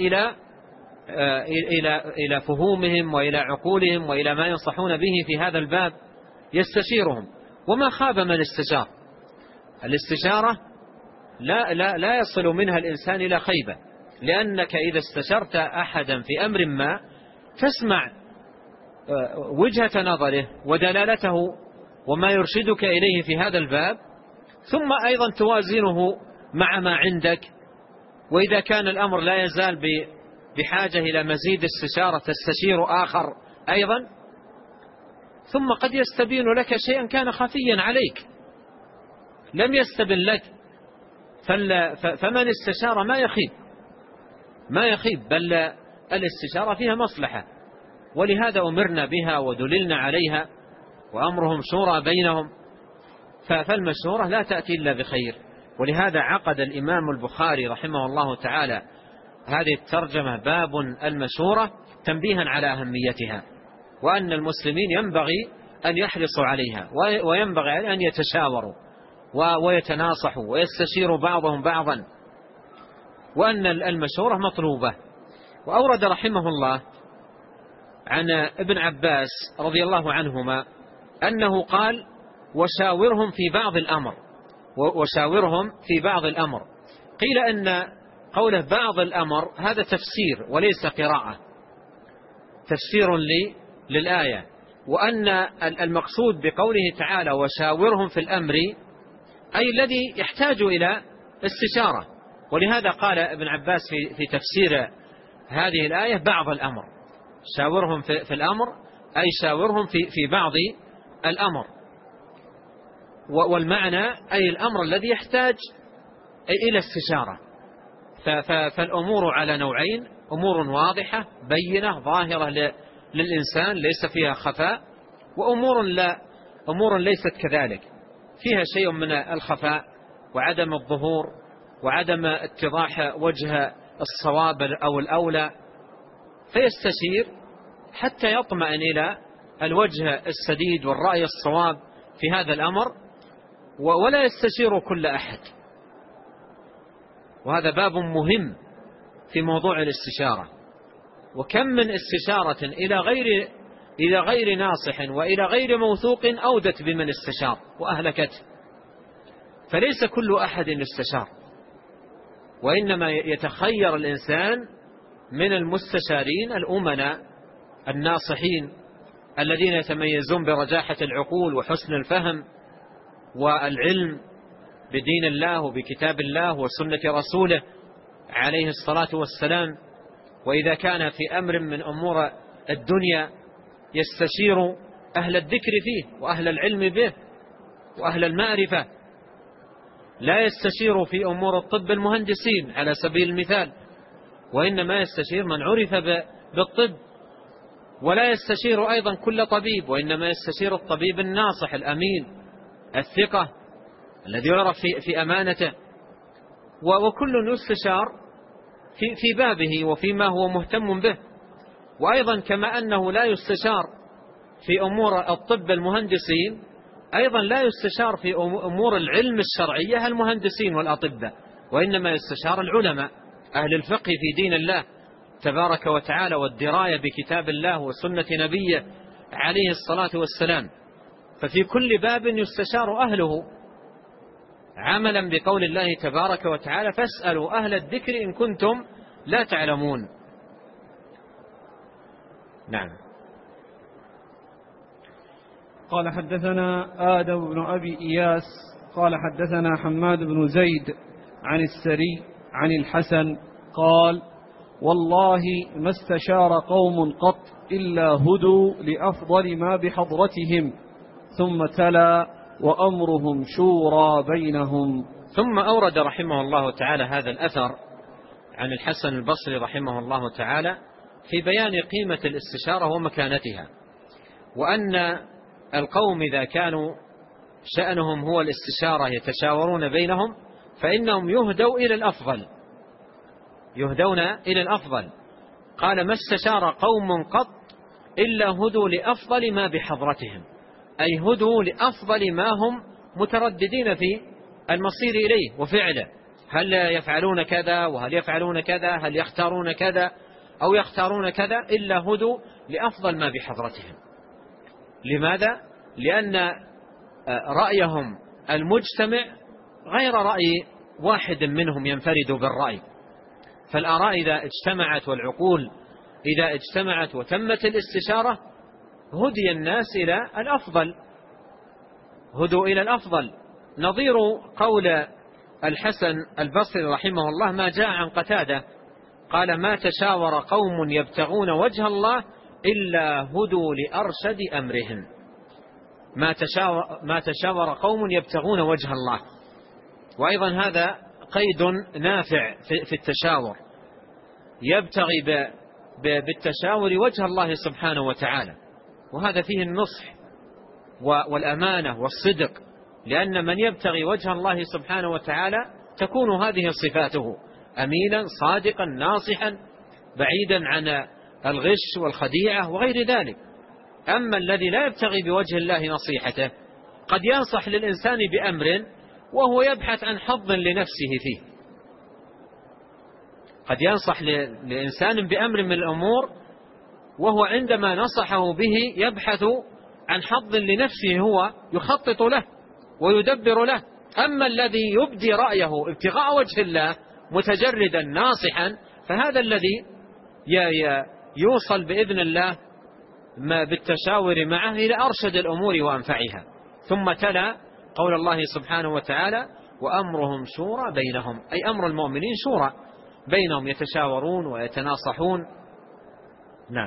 إلى فهومهم وإلى عقولهم وإلى ما ينصحون به في هذا الباب، يستشيرهم. وما خاب من استشار. الاستشارة لا يصل منها الإنسان إلى خيبة، لأنك إذا استشرت أحدا في أمر ما تسمع وجهة نظره ودلالته وما يرشدك إليه في هذا الباب، ثم أيضا توازنه مع ما عندك. وإذا كان الأمر لا يزال بحاجة إلى مزيد استشارة تستشير آخر أيضا، ثم قد يستبين لك شيئا كان خفيا عليك لم يستبن لك، فمن استشار ما يخيب، بل الاستشارة فيها مصلحة، ولهذا أمرنا بها ودللنا عليها، وأمرهم شورى بينهم، فالمشورة لا تأتي إلا بخير. ولهذا عقد الإمام البخاري رحمه الله تعالى هذه الترجمة باب المشورة تنبيها على أهميتها، وأن المسلمين ينبغي أن يحرصوا عليها، وينبغي أن يتشاوروا ويتناصحوا ويستشيروا بعضهم بعضا، وأن المشورة مطلوبة. وأورد رحمه الله عن ابن عباس رضي الله عنهما أنه قال: وشاورهم في بعض الأمر. قيل أن قوله بعض الأمر هذا تفسير وليس قراءة، تفسير للآية، وأن المقصود بقوله تعالى وشاورهم في الأمر أي الذي يحتاج إلى استشارة. ولهذا قال ابن عباس في تفسير هذه الآية بعض الأمر، شاورهم في الأمر أي شاورهم في بعض الأمر، والمعنى أي الأمر الذي يحتاج إلى استشارة. فالأمور على نوعين: أمور واضحة بينة ظاهرة للإنسان ليس فيها خفاء، وأمور ليست كذلك فيها شيء من الخفاء وعدم الظهور وعدم اتضاح وجه الصواب أو الأولى، فيستشير حتى يطمئن إلى الوجه السديد والرأي الصواب في هذا الأمر، ولا يستشير كل أحد. وهذا باب مهم في موضوع الاستشارة. وكم من استشارة إلى غير ناصح وإلى غير موثوق أودت بمن استشار وأهلكته. فليس كل أحد يستشار، وإنما يتخير الإنسان من المستشارين الأمناء الناصحين الذين يتميزون برجاحة العقول وحسن الفهم والعلم بدين الله وبكتاب الله وسنة رسوله عليه الصلاة والسلام. وإذا كان في أمر من أمور الدنيا يستشير أهل الذكر فيه وأهل العلم به وأهل المعرفة، لا يستشير في أمور الطب المهندسين على سبيل المثال، وإنما يستشير من عرف بالطب. ولا يستشير أيضا كل طبيب، وإنما يستشير الطبيب الناصح الأمين الثقة الذي يعرف في أمانته. وكل يستشار في بابه وفيما هو مهتم به. وأيضا كما أنه لا يستشار في أمور الطب المهندسين، أيضا لا يستشار في أمور العلم الشرعية المهندسين والأطباء، وإنما يستشار العلماء أهل الفقه في دين الله، تبارك وتعالى والدراية بكتاب الله وسنة نبيه عليه الصلاة والسلام. ففي كل باب يستشار أهله عملا بقول الله تبارك وتعالى: فاسألوا أهل الذكر إن كنتم لا تعلمون. نعم. قال: حدثنا آدم بن أبي إياس قال: حدثنا حماد بن زيد عن السري عن الحسن قال: والله ما استشار قوم قط إلا هدوا لأفضل ما بحضرتهم. ثم تلا: وأمرهم شورى بينهم. ثم أورد رحمه الله تعالى هذا الأثر عن الحسن البصري رحمه الله تعالى في بيان قيمة الاستشارة ومكانتها، وأن القوم إذا كانوا شأنهم هو الاستشارة يتشاورون بينهم فإنهم يهدون إلى الأفضل. قال: ما استشار قوم قط إلا هدوا لأفضل ما بحضرتهم، أي هدوا لأفضل ما هم مترددين في المصير إليه وفعله، هل يفعلون كذا وهل يفعلون كذا، هل يختارون كذا أو يختارون كذا، إلا هدوا لأفضل ما بحضرتهم. لماذا؟ لأن رأيهم المجتمع غير رأي واحد منهم ينفرد بالرأي، فالآراء إذا اجتمعت والعقول إذا اجتمعت وتمت الاستشارة هدي الناس إلى الأفضل، هدوا إلى الأفضل. نظير قول الحسن البصري رحمه الله ما جاء عن قتادة قال: ما تشاور قوم يبتغون وجه الله إلا هدوا لأرشد أمرهم. ما تشاور قوم يبتغون وجه الله. وأيضا هذا قيد نافع في التشاور، يبتغي بالتشاور وجه الله سبحانه وتعالى، وهذا فيه النصح والأمانة والصدق، لأن من يبتغي وجه الله سبحانه وتعالى تكون هذه صفاته: أمينا صادقا ناصحا بعيدا عن الغش والخديعة وغير ذلك. أما الذي لا يبتغي بوجه الله نصيحته قد ينصح للإنسان بأمر وهو يبحث عن حظ لنفسه فيه، قد ينصح لإنسان بأمر من الأمور وهو عندما نصحه به يبحث عن حظ لنفسه، هو يخطط له ويدبر له. أما الذي يبدي رأيه ابتغاء وجه الله متجردا ناصحا فهذا الذي يوصل بإذن الله ما بالتشاور معه إلى أرشد الأمور وأنفعها. ثم تلا قول الله سبحانه وتعالى: وأمرهم شورى بينهم، أي أمر المؤمنين شورى بينهم، يتشاورون ويتناصحون. نعم.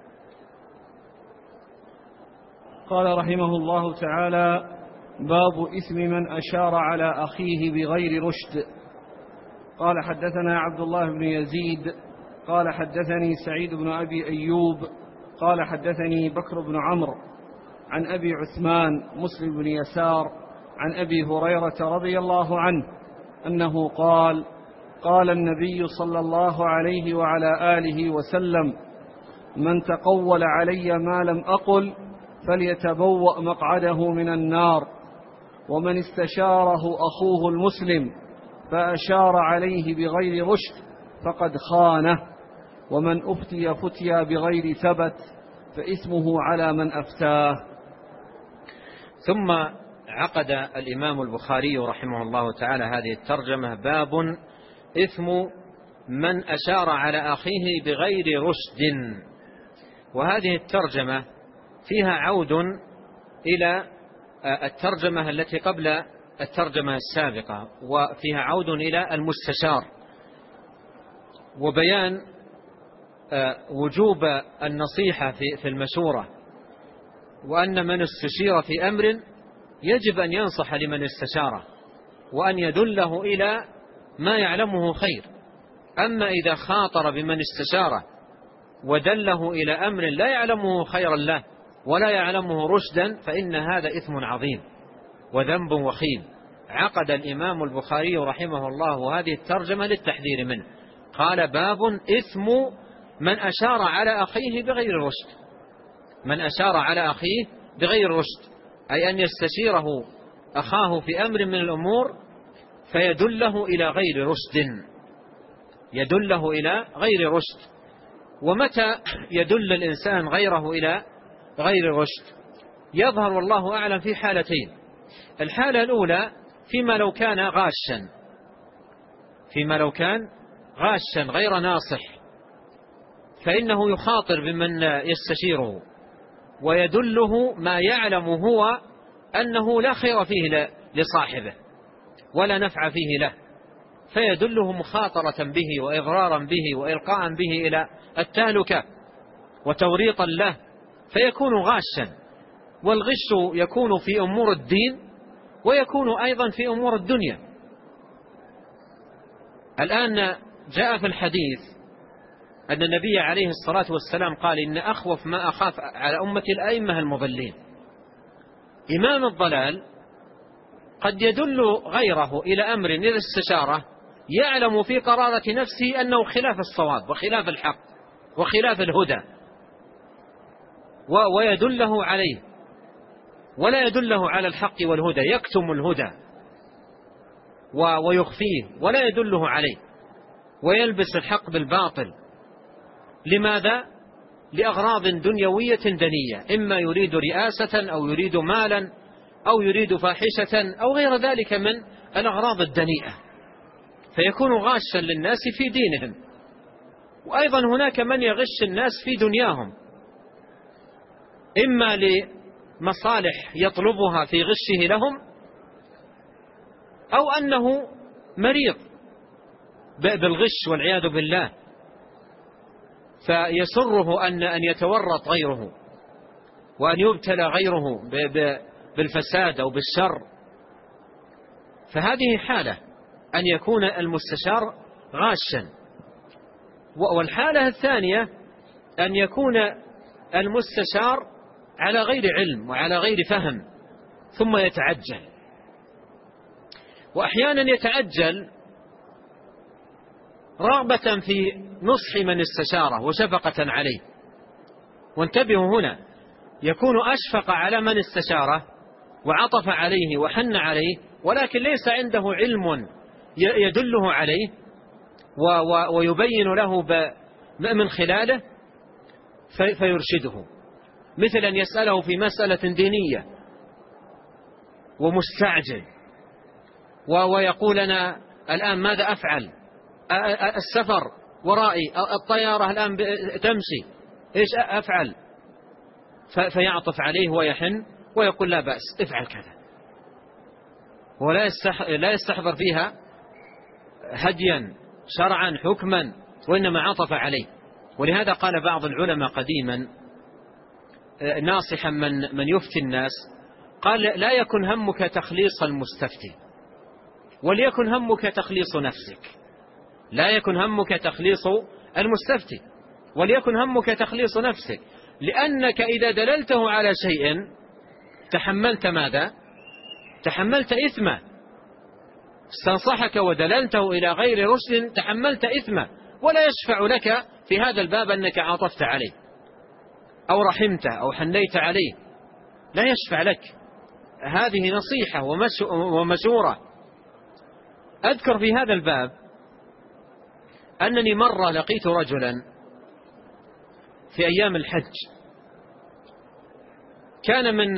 قال رحمه الله تعالى: باب إثم من أشار على أخيه بغير رشد. قال: حدثنا عبد الله بن يزيد قال: حدثني سعيد بن أبي أيوب قال: حدثني بكر بن عمرو عن أبي عثمان مسلم بن يسار عن أبي هريرة رضي الله عنه أنه قال: قال النبي صلى الله عليه وعلى آله وسلم: من تقول علي ما لم أقل فليتبوأ مقعده من النار. ومن استشاره أخوه المسلم فأشار عليه بغير رشد فقد خانه. ومن أفتي فتيا بغير ثبت فإثمه على من أفتاه. ثم عقد الإمام البخاري رحمه الله تعالى هذه الترجمة: باب إثم من أشار على أخيه بغير رشد. وهذه الترجمة فيها عود إلى الترجمة التي قبل الترجمة السابقة، وفيها عود إلى المستشار، وبيان وجوب النصيحة في المشورة، وأن من استشير في أمر يجب أن ينصح لمن استشاره وأن يدله إلى ما يعلمه خير. أما إذا خاطر بمن استشاره ودله إلى أمر لا يعلمه خيرا له ولا يعلمه رشدا فإن هذا إثم عظيم وذنب وخيم. عقد الإمام البخاري رحمه الله هذه الترجمة للتحذير منه. قال: باب إثم من أشار على أخيه بغير رشد. من أشار على أخيه بغير رشد أي أن يستشيره أخاه في أمر من الأمور فيدله إلى غير رشد، يدله إلى غير رشد. ومتى يدل الإنسان غيره إلى غير الرشد؟ يظهر والله أعلم في حالتين. الحالة الأولى فيما لو كان غاشا غير ناصح، فإنه يخاطر بمن يستشيره ويدله ما يعلم هو أنه لا خير فيه لصاحبه ولا نفع فيه له، فيدله مخاطرة به وإضرارا به وإلقاء به إلى التهلكة وتوريطا له، فيكون غاشا. والغش يكون في أمور الدين ويكون أيضا في أمور الدنيا. الآن جاء في الحديث أن النبي عليه الصلاة والسلام قال: إن أخوف ما أخاف على أمتي الأئمة المضلين. إمام الضلال قد يدل غيره إلى أمر إذا استشاره يعلم في قرارة نفسه أنه خلاف الصواب وخلاف الحق وخلاف الهدى، ويدله عليه ولا يدله على الحق والهدى، يكتم الهدى ويخفيه ولا يدله عليه، ويلبس الحق بالباطل. لماذا؟ لأغراض دنيوية دنية، إما يريد رئاسة أو يريد مالا أو يريد فاحشة أو غير ذلك من الأغراض الدنيئة، فيكون غاشا للناس في دينهم. وأيضا هناك من يغش الناس في دنياهم، إما لمصالح يطلبها في غشه لهم، أو أنه مريض بالغش والعياذ بالله، فيسره أن يتورط غيره وأن يبتلى غيره بالفساد أو بالشر. فهذه حالة أن يكون المستشار غاشا. والحالة الثانية أن يكون المستشار على غير علم وعلى غير فهم ثم يتعجل. وأحيانا يتعجل رغبة في نصح من استشاره وشفقة عليه. وانتبهوا هنا، يكون أشفق على من استشاره وعطف عليه وحن عليه، ولكن ليس عنده علم يدله عليه ويبين له من خلاله فيرشده، مثل أن يسأله في مسألة دينية ومستعجل ويقول: أنا الآن ماذا أفعل؟ السفر ورائي، الطيارة الآن تمشي، إيش أفعل؟ فيعطف عليه ويحن ويقول: لا بأس، افعل كذا، ولا يستحضر فيها هديا شرعا حكما، وإنما عطف عليه. ولهذا قال بعض العلماء قديما ناصحا من يفتي الناس، قال: لا يكن همك تخليص المستفتي، وليكن همك تخليص نفسك. لا يكن همك تخليص المستفتي، وليكن همك تخليص نفسك، لأنك إذا دللته على شيء تحملت ماذا؟ تحملت إثمه. استنصحك ودللته إلى غير رشد تحملت إثمه، ولا يشفع لك في هذا الباب أنك عاطفت عليه أو رحمته أو حنيت عليه، لا يشفع لك. هذه نصيحة ومشورة. أذكر في هذا الباب أنني مرة لقيت رجلا في أيام الحج، كان من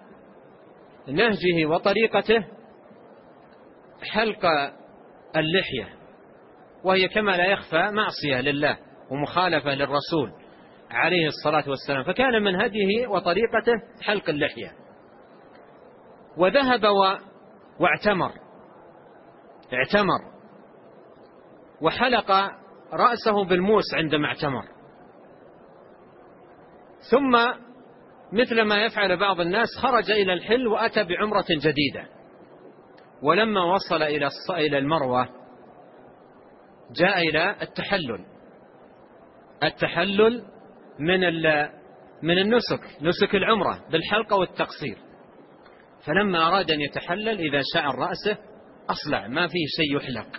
نهجه وطريقته حلق اللحية، وهي كما لا يخفى معصية لله ومخالفة للرسول عليه الصلاة والسلام، فكان من هديه وطريقته حلق اللحية. وذهب واعتمر وحلق رأسه بالموس عندما اعتمر، ثم مثل ما يفعل بعض الناس خرج إلى الحل وأتى بعمرة جديدة. ولما وصل إلى المروة جاء إلى التحلل من النسك، نسك العمرة بالحلق والتقصير. فلما أراد أن يتحلل إذا شعر رأسه أصلع، ما فيه شيء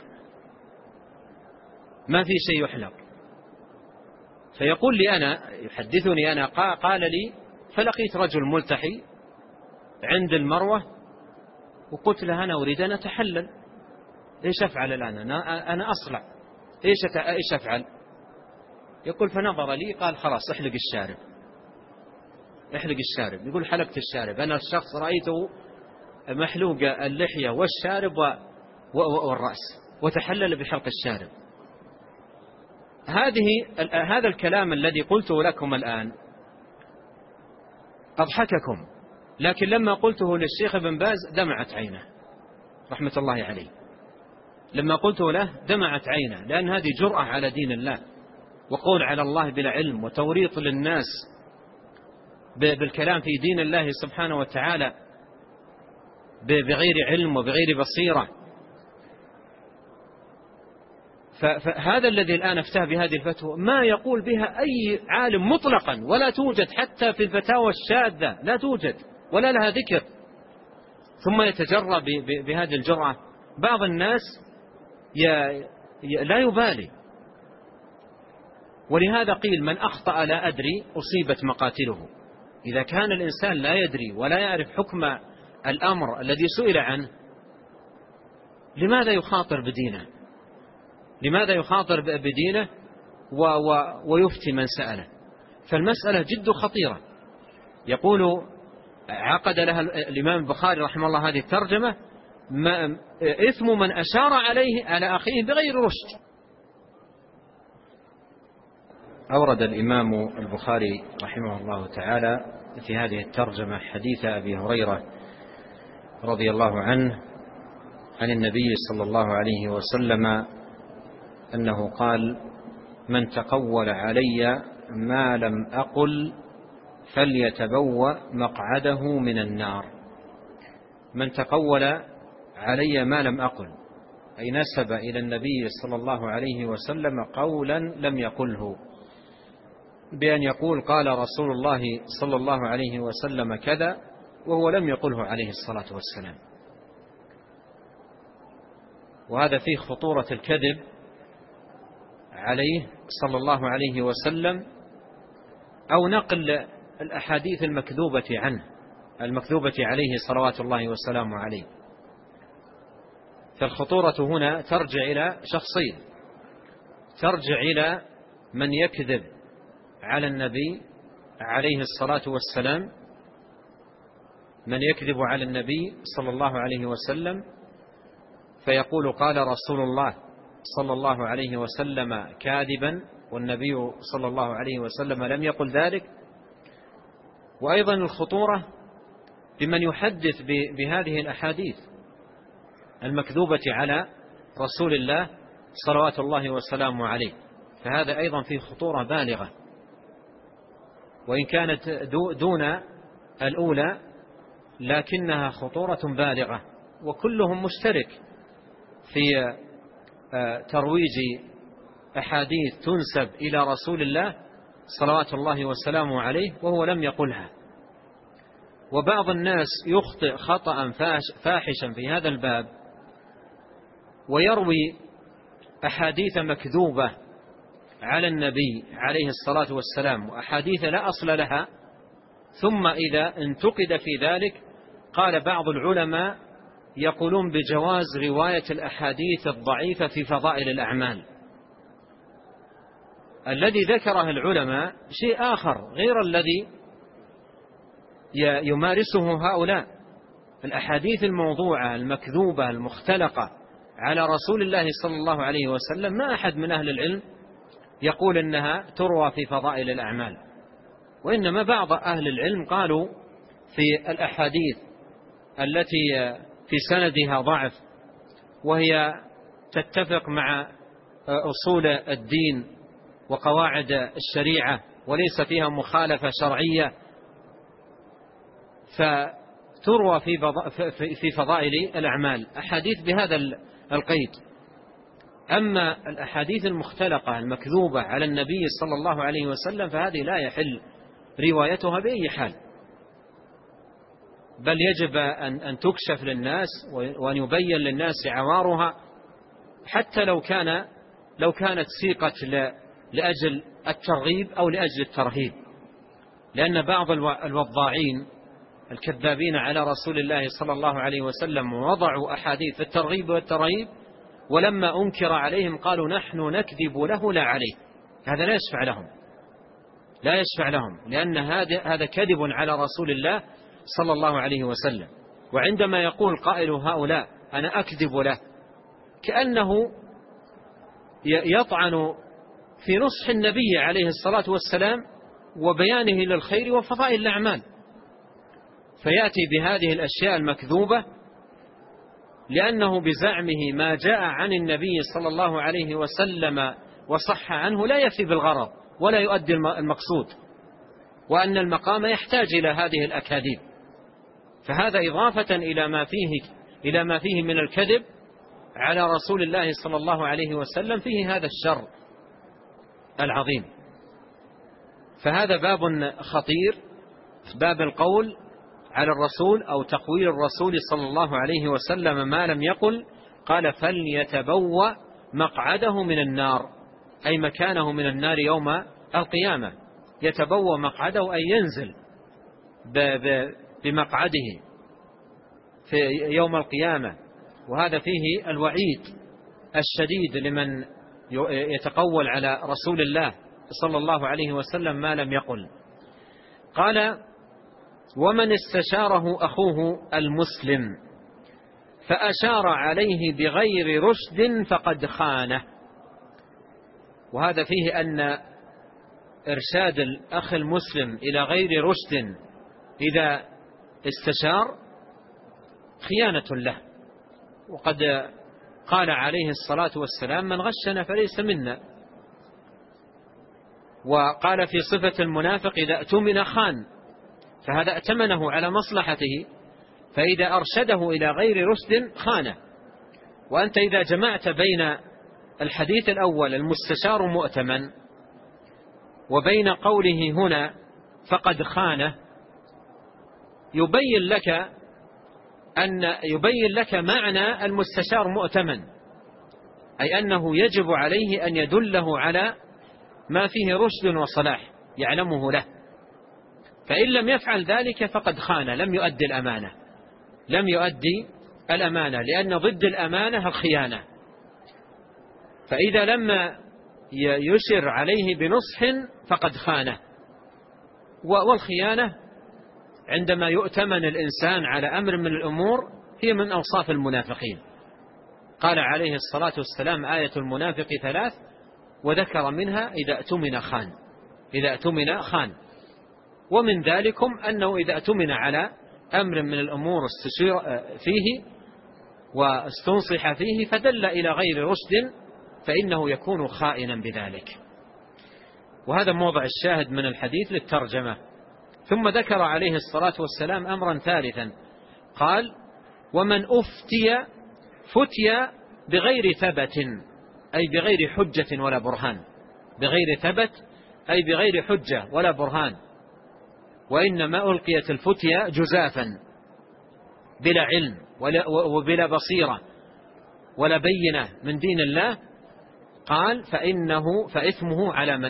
يحلق. فيقول لي أنا، يحدثني أنا، قال لي: فلقيت رجل ملتحي عند المروة وقلت له: أنا أريد أن أتحلل، إيش أفعل الآن؟ أنا أصلع، إيش أفعل؟ يقول فنظر لي قال خلاص احلق الشارب. يقول حلقت الشارب. أنا الشخص رأيته محلوق اللحية والشارب والرأس وتحلل بحلق الشارب. هذا الكلام الذي قلته لكم الآن أضحككم، لكن لما قلته للشيخ ابن باز دمعت عينه رحمة الله عليه. لما قلته له دمعت عينه، لأن هذه جرأة على دين الله وقول على الله بلا علم وتوريط للناس بالكلام في دين الله سبحانه وتعالى بغير علم وبغير بصيرة. فهذا الذي الآن افتاه بهذه الفتوى ما يقول بها أي عالم مطلقا، ولا توجد حتى في الفتاوى الشاذة، لا توجد ولا لها ذكر، ثم يتجرى بهذه الجرأة. بعض الناس لا يبالي، ولهذا قيل من أخطأ لا أدري أصيبت مقاتله. إذا كان الإنسان لا يدري ولا يعرف حكم الأمر الذي سئل عنه، لماذا يخاطر بدينه؟ لماذا يخاطر بدينه ويفتي من سأله؟ فالمسألة جد خطيرة. يقول عقد لها الإمام البخاري رحمه الله هذه الترجمة: إثم من أشار على أخيه بغير رشد. أورد الإمام البخاري رحمه الله تعالى في هذه الترجمة حديث أبي هريرة رضي الله عنه عن النبي صلى الله عليه وسلم أنه قال: من تقول علي ما لم أقل فليتبوأ مقعده من النار. من تقول علي ما لم أقل، أي نسب إلى النبي صلى الله عليه وسلم قولا لم يقله، بأن يقول قال رسول الله صلى الله عليه وسلم كذا وهو لم يقله عليه الصلاة والسلام. وهذا فيه خطورة الكذب عليه صلى الله عليه وسلم، أو نقل الأحاديث المكذوبة عنه، المكذوبة عليه صلوات الله وسلامه عليه. فالخطورة هنا ترجع إلى شخصين: ترجع إلى من يكذب على النبي عليه الصلاة والسلام، من يكذب على النبي صلى الله عليه وسلم فيقول قال رسول الله صلى الله عليه وسلم كاذبا والنبي صلى الله عليه وسلم لم يقل ذلك. وأيضا الخطورة بمن يحدث بهذه الأحاديث المكذوبة على رسول الله صلوات الله وسلامه عليه، فهذا أيضا فيه خطورة بالغة، وإن كانت دون الأولى لكنها خطورة بالغة. وكلهم مشترك في ترويج أحاديث تنسب إلى رسول الله صلوات الله وسلامه عليه وهو لم يقلها. وبعض الناس يخطئ خطأ فاحشا في هذا الباب ويروي أحاديث مكذوبة على النبي عليه الصلاة والسلام وأحاديث لا أصل لها، ثم إذا انتقد في ذلك قال بعض العلماء يقولون بجواز رواية الأحاديث الضعيفة في فضائل الأعمال. الذي ذكره العلماء شيء آخر غير الذي يمارسه هؤلاء. الأحاديث الموضوعة المكذوبة المختلقة على رسول الله صلى الله عليه وسلم ما أحد من أهل العلم يقول إنها تروى في فضائل الأعمال، وإنما بعض أهل العلم قالوا في الأحاديث التي في سندها ضعف وهي تتفق مع أصول الدين وقواعد الشريعة وليس فيها مخالفة شرعية فتروى في فضائل الأعمال أحاديث بهذا القيد. أما الأحاديث المختلقة المكذوبة على النبي صلى الله عليه وسلم فهذه لا يحل روايتها بأي حال، بل يجب أن تكشف للناس وأن يبين للناس عوارها، حتى لو كانت سيقت لأجل الترغيب أو لأجل الترهيب. لأن بعض الوضاعين الكذابين على رسول الله صلى الله عليه وسلم وضعوا أحاديث الترغيب والترهيب، ولما أنكر عليهم قالوا نحن نكذب له لا عليه. هذا لا يشفع لهم، لا يشفع لهم، لأن هذا كذب على رسول الله صلى الله عليه وسلم. وعندما يقول قائل هؤلاء أنا أكذب له، كأنه يطعن في نصح النبي عليه الصلاة والسلام وبيانه للخير وفضائل الأعمال، فيأتي بهذه الأشياء المكذوبة لأنه بزعمه ما جاء عن النبي صلى الله عليه وسلم وصح عنه لا يفي بالغرض ولا يؤدي المقصود، وأن المقام يحتاج إلى هذه الأكاذيب. فهذا إضافة إلى ما فيه من الكذب على رسول الله صلى الله عليه وسلم فيه هذا الشر العظيم. فهذا باب خطير، باب القول على الرسول أو تقويل الرسول صلى الله عليه وسلم ما لم يقل. قال فليتبوأ مقعده من النار، أي مكانه من النار يوم القيامة. يتبوأ مقعده أي ينزل بمقعده في يوم القيامة، وهذا فيه الوعيد الشديد لمن يتقول على رسول الله صلى الله عليه وسلم ما لم يقل. قال ومن استشاره أخوه المسلم فأشار عليه بغير رشد فقد خانه. وهذا فيه أن إرشاد الأخ المسلم إلى غير رشد إذا استشار خيانة له. وقد قال عليه الصلاة والسلام من غشنا فليس منا. وقال في صفة المنافق إذا اؤتمن خان، فهذا ائتمنه على مصلحته، فإذا أرشده إلى غير رشد خانه. وأنت إذا جمعت بين الحديث الأول المستشار مؤتمن وبين قوله هنا فقد خانه يبين لك معنى المستشار مؤتمن، أي أنه يجب عليه أن يدله على ما فيه رشد وصلاح يعلمه له، فإن لم يفعل ذلك فقد خان، لم يؤدي الأمانة، لأن ضد الأمانة الخيانة. فإذا لم يشر عليه بنصح فقد خانه. والخيانة عندما يؤتمن الإنسان على أمر من الأمور هي من أوصاف المنافقين. قال عليه الصلاة والسلام آية المنافق 3 وذكر منها إذا اؤتمن خان. ومن ذلكم أنه إذا اؤتمن على أمر من الأمور استشير فيه واستنصح فيه فدل إلى غير رشد فإنه يكون خائنا بذلك. وهذا موضع الشاهد من الحديث للترجمة. ثم ذكر عليه الصلاة والسلام أمرا ثالثا، قال ومن فتي بغير ثبت، أي بغير حجة ولا برهان. بغير ثبت أي بغير حجة ولا برهان، وإنما ألقيت الفتية جزافا بلا علم وبلا بصيرة ولا بينة من دين الله. قال فإثمه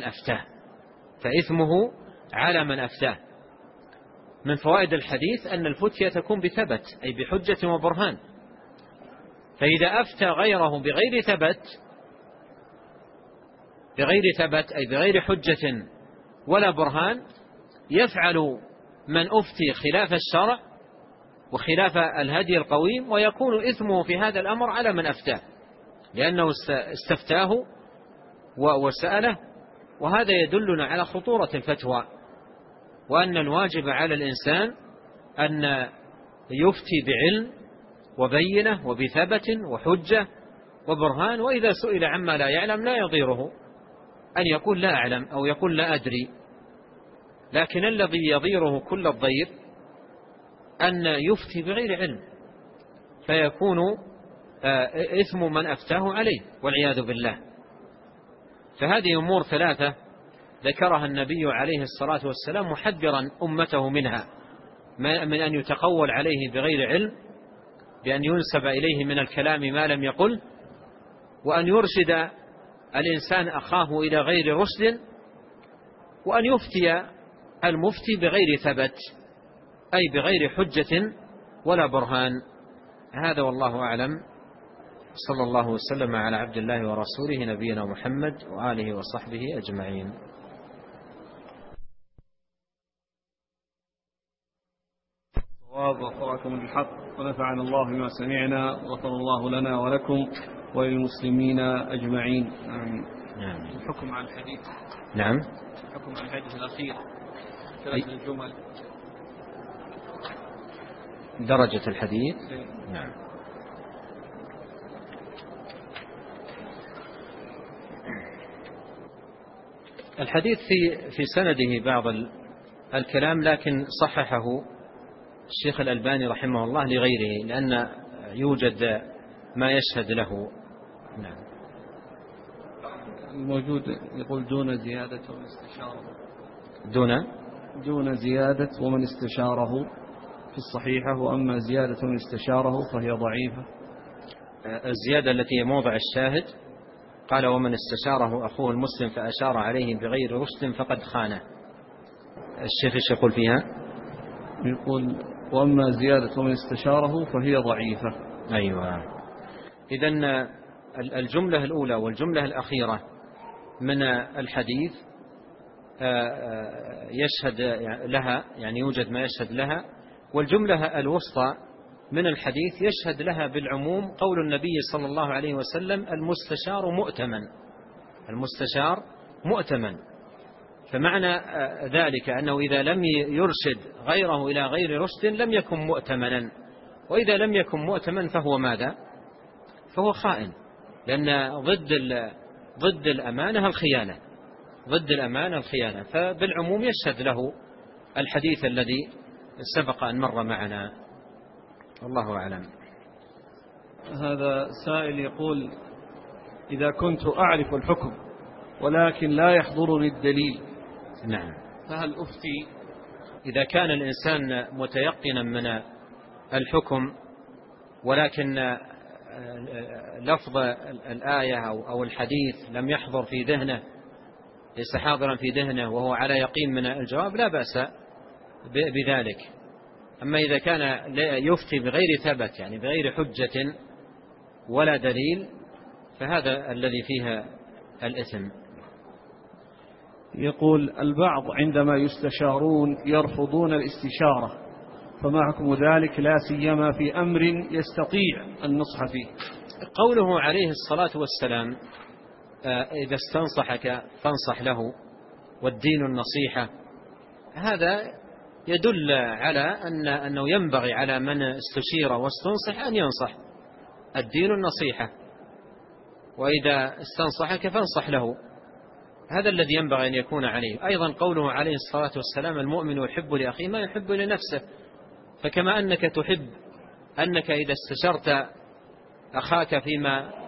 على من أفتاه. من فوائد الحديث أن الفتية تكون بثبت أي بحجة وبرهان، فإذا أفتى غيره بغير ثبت أي بغير حجة ولا برهان يفعل من أفتي خلاف الشرع وخلاف الهدي القويم، ويكون إثمه في هذا الأمر على من أفتاه لأنه استفتاه وسأله. وهذا يدلنا على خطورة الفتوى، وأن الواجب على الإنسان أن يفتي بعلم وبينة وبثبت وحجة وبرهان، وإذا سئل عما لا يعلم لا يضيره أن يقول لا أعلم أو يقول لا أدري، لكن الذي يضيره كل الضير أن يفتي بغير علم فيكون إثم من أفتاه عليه والعياذ بالله. فهذه أمور 3 ذكرها النبي عليه الصلاة والسلام محذرا أمته منها، من أن يتقول عليه بغير علم، بأن ينسب إليه من الكلام ما لم يقل، وأن يرشد الإنسان أخاه إلى غير رشد، وأن يفتي المفتي بغير ثبت أي بغير حجة ولا برهان. هذا والله أعلم. صلى الله وسلم على عبد الله ورسوله نبينا محمد وآله وصحبه أجمعين. ووفقكم بالحق ونفعنا الله بما سمعنا وغفر الله لنا ولكم وللمسلمين أجمعين. نعم. الحكم عن الحديث. نعم. الحكم عن الحديث الأخير 3 الجمل. درجة الحديث. نعم. الحديث في سنده بعض الكلام، لكن صححه الشيخ الألباني رحمه الله لغيره، لأن يوجد ما يشهد له. نعم. الموجود يقول دون زيادة ومن استشاره. دون زيادة ومن استشاره في الصحيحة، وأما زيادة ومن استشاره فهي ضعيفة. الزيادة التي هي موضع الشاهد قال ومن استشاره أخوه المسلم فأشار عليه بغير رشد فقد خانه. الشيخ ايش يقول فيها؟ يقول وأما زيادة ومن استشاره فهي ضعيفة. أيوة. إذن الجملة الأولى والجملة الأخيرة من الحديث يشهد لها، يعني يوجد ما يشهد لها، والجملة الوسطى من الحديث يشهد لها بالعموم قول النبي صلى الله عليه وسلم المستشار مؤتمن. المستشار مؤتمن، فمعنى ذلك أنه إذا لم يرشد غيره إلى غير رشد لم يكن مؤتمنا، وإذا لم يكن مؤتمن فهو ماذا؟ فهو خائن، لأن ضد الأمانة الخيانة، ضد الأمانة الخيانة. فبالعموم يشهد له الحديث الذي سبق أن مر معنا. الله أعلم. هذا سائل يقول إذا كنت أعرف الحكم ولكن لا يحضرني الدليل، نعم، فهل أفتي؟ إذا كان الإنسان متيقنا من الحكم ولكن لفظ الآية أو الحديث لم يحضر في ذهنه، ليس حاضرا في ذهنه وهو على يقين من الجواب، لا بأس بذلك. أما إذا كان يفتي بغير ثبت، يعني بغير حجة ولا دليل، فهذا الذي فيها الإثم. يقول البعض عندما يستشارون يرفضون الاستشارة، فما حكم ذلك لا سيما في أمر يستطيع النصح فيه؟ قوله عليه الصلاة والسلام إذا استنصحك فانصح له والدين النصيحة، هذا يدل على أنه ينبغي على من استشير واستنصح أن ينصح. الدين النصيحة، وإذا استنصحك فانصح له، هذا الذي ينبغي أن يكون عليه. أيضا قوله عليه الصلاة والسلام المؤمن يحب لأخيه ما يحب لنفسه، فكما أنك تحب أنك إذا استشرت أخاك فيما